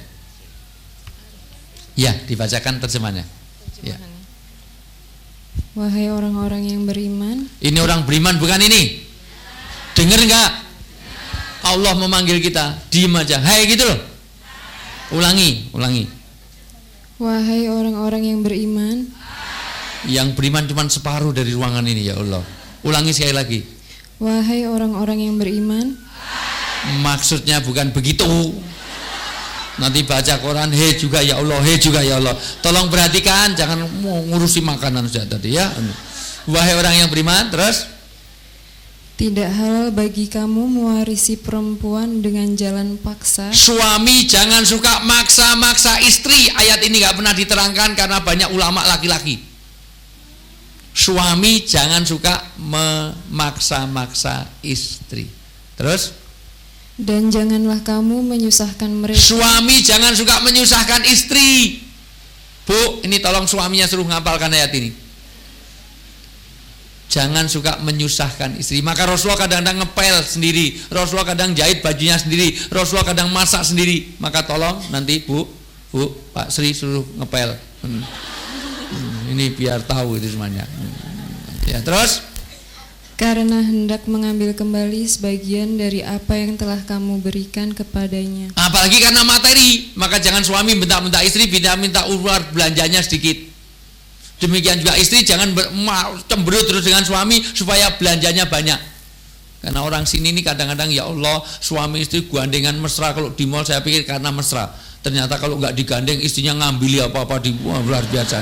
Ya, dibacakan terjemahnya. Ya. Wahai orang-orang yang beriman. Ini orang beriman bukan ini? Dengar enggak? Allah memanggil kita, diem aja. Hai gitu loh. Ulangi. Wahai orang-orang yang beriman. Yang beriman cuma separuh dari ruangan ini ya Allah. Ulangi sekali lagi. Wahai orang-orang yang beriman. Maksudnya bukan begitu. Nanti baca Quran, he juga ya Allah. Tolong perhatikan, jangan ngurusi makanan saja tadi ya. Wahai orang yang beriman, terus tidak halal bagi kamu mewarisi perempuan dengan jalan paksa. Suami jangan suka maksa-maksa istri. Ayat ini gak pernah diterangkan karena banyak ulama laki-laki. Suami jangan suka memaksa-maksa istri. Terus? Dan janganlah kamu menyusahkan mereka. Suami jangan suka menyusahkan istri. Bu, ini tolong suaminya suruh ngapalkan ayat ini. Jangan suka menyusahkan istri. Maka Rasulullah kadang-kadang ngepel sendiri, Rasulullah kadang jahit bajunya sendiri, Rasulullah kadang masak sendiri. Maka tolong nanti Bu, Pak Sri suruh ngepel. Ini biar tahu itu semuanya. Ya, terus Karena hendak mengambil kembali sebagian dari apa yang telah kamu berikan kepadanya. Apalagi karena materi, maka jangan suami minta istri, minta uang belanjanya sedikit. Demikian juga istri jangan cemberut terus dengan suami supaya belanjanya banyak. Karena orang sini ini kadang-kadang ya Allah, suami istri gandengan mesra. Kalau di mall saya pikir karena mesra, ternyata kalau nggak digandeng istrinya ngambil apa-apa di luar biasa.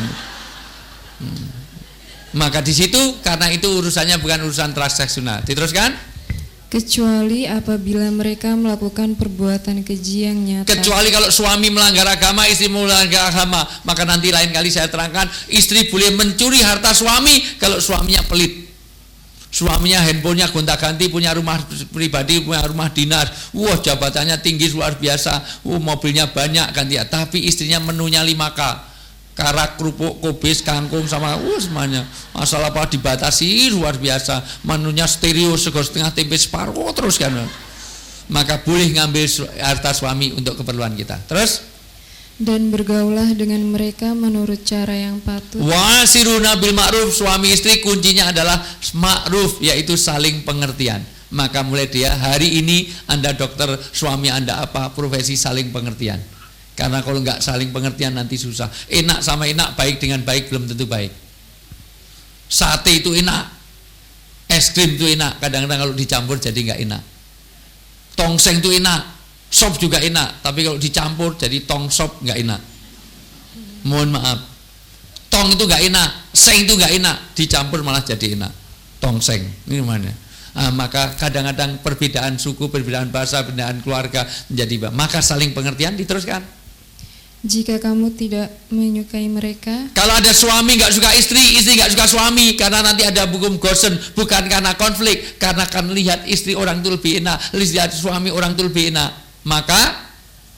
Maka di situ karena itu urusannya bukan urusan transaksional. Diteruskan? Kecuali apabila mereka melakukan perbuatan keji yang nyata. Kecuali kalau suami melanggar agama, istri melanggar agama, maka nanti lain kali saya terangkan, istri boleh mencuri harta suami kalau suaminya pelit. Suaminya handphonenya gonta-ganti, punya rumah pribadi, punya rumah dinas, jabatannya tinggi luar biasa, mobilnya banyak ganti, tapi istrinya menunya 5K. Karak, kerupuk, kubis, kangkung sama semuanya. Masalah apa dibatasi luar biasa. Menunya stereo sego setengah tempe separuh terus kan. Maka boleh ngambil harta suami untuk keperluan kita. Terus? Dan bergaulah dengan mereka menurut cara yang patut. Wasiruna bil ma'ruf, suami istri kuncinya adalah ma'ruf, yaitu saling pengertian. Maka mulai dia hari ini Anda dokter, suami Anda apa, profesi saling pengertian. Karena kalau nggak saling pengertian nanti susah. Enak sama enak, baik dengan baik belum tentu baik. Sate itu enak, es krim itu enak, kadang-kadang kalau dicampur jadi nggak enak. Tongseng itu enak, sop juga enak, tapi kalau dicampur jadi tong sop nggak enak. Mohon maaf, tong itu nggak enak, seng itu nggak enak, dicampur malah jadi enak. Tongseng, ini mana? Maka kadang-kadang perbedaan suku, perbedaan bahasa, perbedaan keluarga menjadi maka saling pengertian. Diteruskan. Jika kamu tidak menyukai mereka, kalau ada suami nggak suka istri, istri nggak suka suami, karena nanti ada hukum gosen, bukan karena konflik, karena kan lihat istri orang itu lebih enak, lihat suami orang itu lebih enak, maka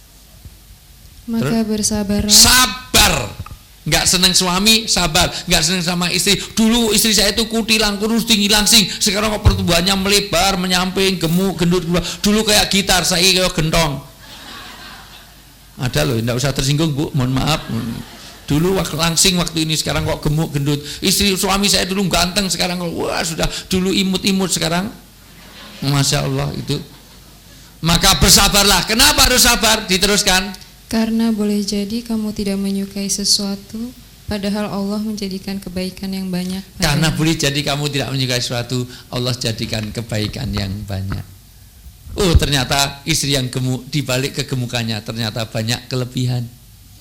bersabarlah. Sabar. Nggak seneng suami, sabar. Nggak seneng sama istri, dulu istri saya itu kutilang, kurus, tinggi, langsing. Sekarang kok pertumbuhannya melebar, menyamping, gemuk, gendut. Dulu kayak gitar, saya kayak gentong. Ada loh, nggak usah tersinggung Bu, mohon maaf. Dulu waktu langsing waktu ini, sekarang kok gemuk, gendut. Istri suami saya dulu ganteng, sekarang kok sudah dulu imut-imut, sekarang Masya Allah itu. Maka bersabarlah. Kenapa harus sabar? Diteruskan. Karena boleh jadi kamu tidak menyukai sesuatu, padahal Allah menjadikan kebaikan yang banyak. Karena boleh jadi kamu tidak menyukai sesuatu, Allah jadikan kebaikan yang banyak. Ternyata istri yang gemuk, dibalik kegemukannya ternyata banyak kelebihan.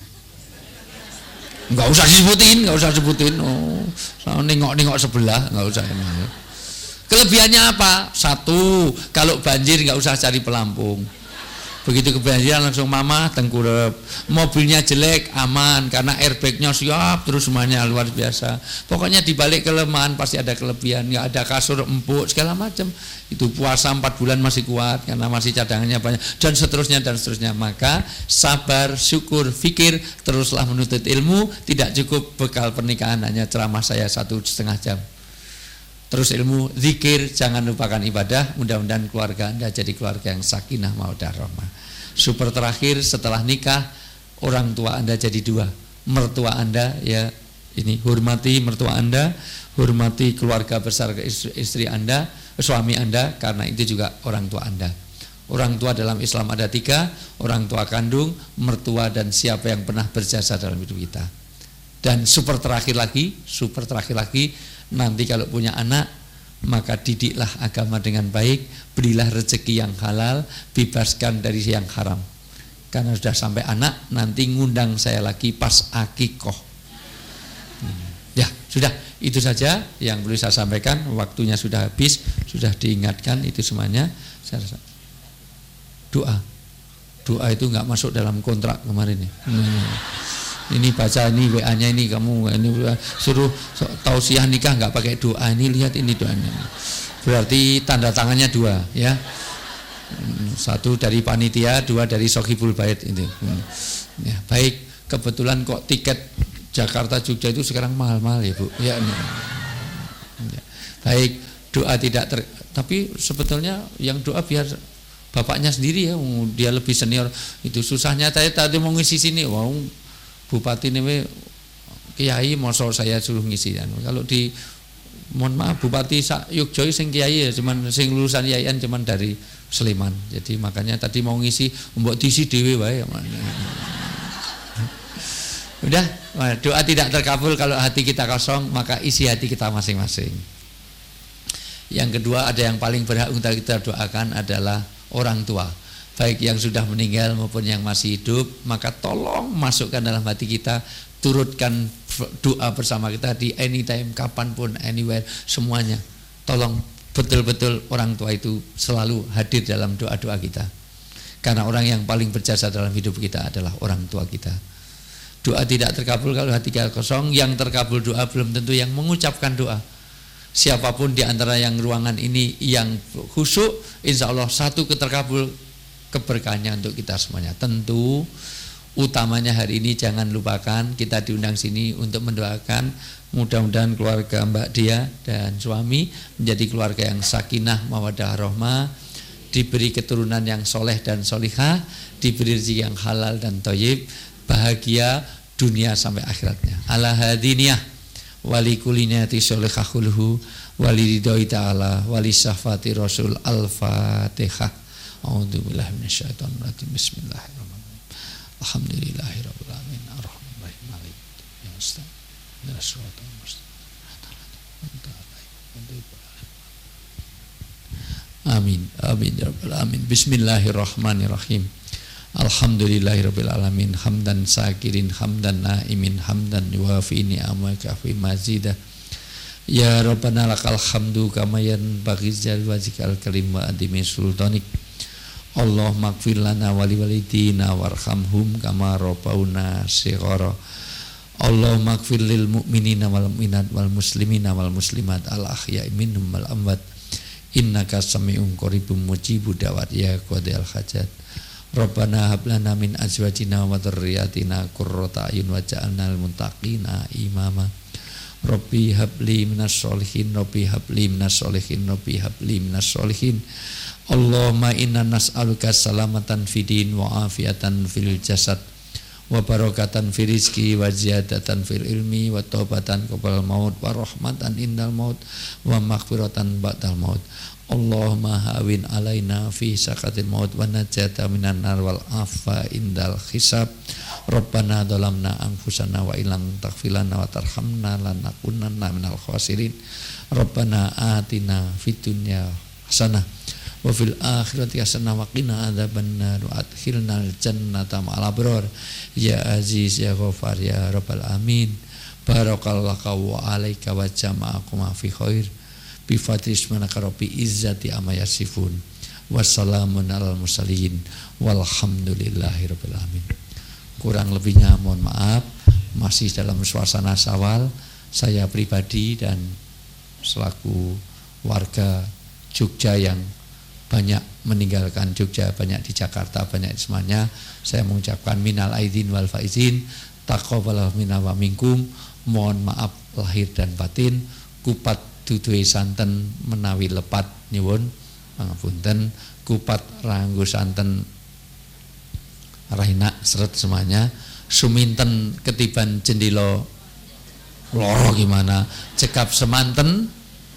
Nggak usah sebutin. Nengok sebelah, nggak usah. Kelebihannya apa? Satu, kalau banjir nggak usah cari pelampung. Begitu kebanjiran langsung mama tengkurap. Mobilnya jelek aman karena airbagnya siap, terus semuanya luar biasa. Pokoknya dibalik kelemahan pasti ada kelebihan. Nggak ada kasur empuk segala macam. Itu puasa 4 bulan masih kuat karena masih cadangannya banyak, dan seterusnya. Maka sabar, syukur, fikir, teruslah menuntut ilmu. Tidak cukup bekal pernikahan hanya ceramah saya 1,5 jam. Terus ilmu, zikir, jangan lupakan ibadah. Mudah-mudahan keluarga Anda jadi keluarga yang sakinah mawaddah rahmah. Super terakhir, setelah nikah orang tua Anda jadi 2. Mertua Anda ya ini, hormati mertua Anda, hormati keluarga besar istri Anda, suami Anda, karena itu juga orang tua Anda. Orang tua dalam Islam ada 3, orang tua kandung, mertua, dan siapa yang pernah berjasa dalam hidup kita. Dan super terakhir lagi, nanti kalau punya anak, maka didiklah agama dengan baik, berilah rezeki yang halal, bebaskan dari yang haram. Karena sudah sampai anak, nanti ngundang saya lagi pas akikoh. Ya, sudah, itu saja yang perlu saya sampaikan. Waktunya sudah habis, sudah diingatkan itu semuanya. Doa itu nggak masuk dalam kontrak kemarin ya. Ini baca ini WA-nya ini, kamu ini suruh tausiah nikah nggak pakai doa, ini lihat ini doanya. Berarti tanda tangannya 2 ya. 1 dari panitia, 2 dari Sohibul Bait itu. Ya, baik, kebetulan kok tiket Jakarta Jogja itu sekarang mahal-mahal ya Bu. Ya, ya. Baik, doa tidak tapi sebetulnya yang doa biar bapaknya sendiri ya, dia lebih senior. Itu susahnya saya tadi mau ngisi sini, Bupati ini kiai mosok saya suruh ngisi. Kalau di Mohon maaf Bupati sak Yogyakarta sing kiai ya cuman sing lulusan yayan cuman dari Sleman. Jadi makanya tadi mau ngisi mbok diisi dhewe wae. Udah, doa tidak terkabul kalau hati kita kosong, maka isi hati kita masing-masing. Yang kedua, ada yang paling berhak untuk kita doakan adalah orang tua, baik yang sudah meninggal maupun yang masih hidup. Maka tolong masukkan dalam hati kita, turutkan doa bersama kita di anytime, kapanpun, anywhere, semuanya. Tolong betul-betul orang tua itu selalu hadir dalam doa-doa kita. Karena orang yang paling berjasa dalam hidup kita adalah orang tua kita. Doa tidak terkabul kalau hati kita kosong. Yang terkabul doa belum tentu yang mengucapkan doa. Siapapun di antara yang ruangan ini yang khusyuk, insya Allah satu keterkabul keberkahannya untuk kita semuanya. Tentu utamanya hari ini jangan lupakan kita diundang sini untuk mendoakan mudah-mudahan keluarga Mbak Dia dan suami menjadi keluarga yang sakinah mawaddah rahmah, diberi keturunan yang soleh dan solihah, diberi rezeki yang halal dan thayyib, bahagia dunia sampai akhiratnya. Ala hadiniyah wali kulinati solihahulhu wali ridhoi ta'ala wali syafati rasul al-fatihah. A'udzubillahi minasyaitonir rajim. Bismillahirrahmanirrahim. Alhamdulillahirabbil alamin arrahmanirrahim maliki yaumiddin. Amin amin ya rabbal alamin. Bismillahirrahmanirrahim. Alhamdulillahirabbil alamin hamdan sakirin hamdan naimin hamdan yuwafi ni'amaka fi mazidah. Ya Rabbana lakal hamdu kama yanbaghi wajhikal karim wa adimi sultanik. Allahumma ighfir lana wa liwalidina warhamhum kama rabbauna shighara. Allahumma ighfir lil mu'minina wal mu'minat wal muslimina wal muslimat al ahya'i minhum wal amwat. Innaka sami'un qaribun mujibud da'wat ya qadil hajat. Rabbana hab lana min azwajina wa dzurriyyatina qurrata a'yun waj'alna lil muttaqina imama. Rabbi habli minas sholihin, Rabbi habli minas sholihin, Rabbi habli minas sholihin. Allahumma inna nas'aluka salamatan fidin wa afiatan fil jasad wa barakatan fil rizki wa ziyadatan fil ilmi wa taubatan qabla maut wa rahmatan indal maut wa maghfiratan ba'dal maut. Allahumma hawin alaina fi sakatil maut wa najata minan nar wal afa indal hisab. Rabbana dhalamna anfusana wa ilang taghfirlana wa tarhamna lanakunanna minal khasirin. Rabbana atina fid dunya hasanah wa fil akhirati hasanah wa qina adzabannar wa adkhilnal jannata ma'al abrar. Ya aziz ya ghafar ya rabbal alamin. Barakallahu wa alaika wa jama'akum fi khair. Bi fatihis manaka rabbi izzati amma yasifun. Wassalamun alal mursalin walhamdulillahi rabbil alamin. Kurang lebihnya mohon maaf. Masih dalam suasana Syawal, saya pribadi dan selaku warga Jogja yang banyak meninggalkan Jogja, banyak di Jakarta, banyak di semuanya, saya mengucapkan minal aidin wal faizin, taqabbalallahu minna wa minkum. Mohon maaf lahir dan batin. Kupat duduhe santen menawi lepat nyuwun pangapunten. Kupat ranggo santen rahina seret semuanya. Suminten ketiban jendela loro gimana, cekap semanten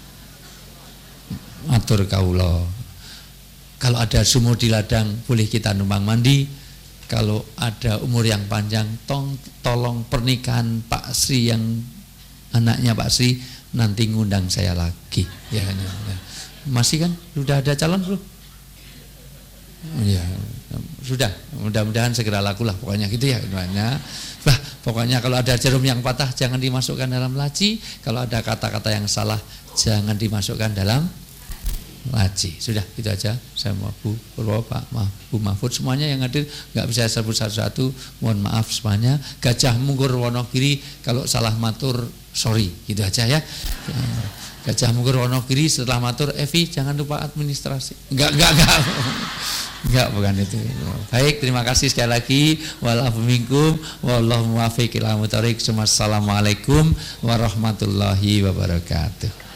atur kawula. Kalau ada sumur di ladang boleh kita numpang mandi. Kalau ada umur yang panjang tolong pernikahan Pak Sri yang anaknya Pak Sri nanti ngundang saya lagi ya. Masih kan? Sudah ada calon belum? Ya, sudah. Mudah-mudahan segera lakulah pokoknya gitu ya. Bah, pokoknya kalau ada jarum yang patah jangan dimasukkan dalam laci. Kalau ada kata-kata yang salah jangan dimasukkan dalam laci. Sudah, itu aja. Saya mau Bu Purwo, Pak Bu Mahfud, semuanya yang hadir nggak bisa sebut satu-satu. Mohon maaf semuanya. Gajah Mungkur Wonogiri kalau salah matur sorry, gitu aja ya. Gajah Mungkur Wonogiri setelah matur Evi jangan lupa administrasi. Enggak, bukan itu. Baik, terima kasih sekali lagi. Wa'alaikum minkum wallahu muwaffiq ila muthariq. Assalamualaikum warahmatullahi wabarakatuh.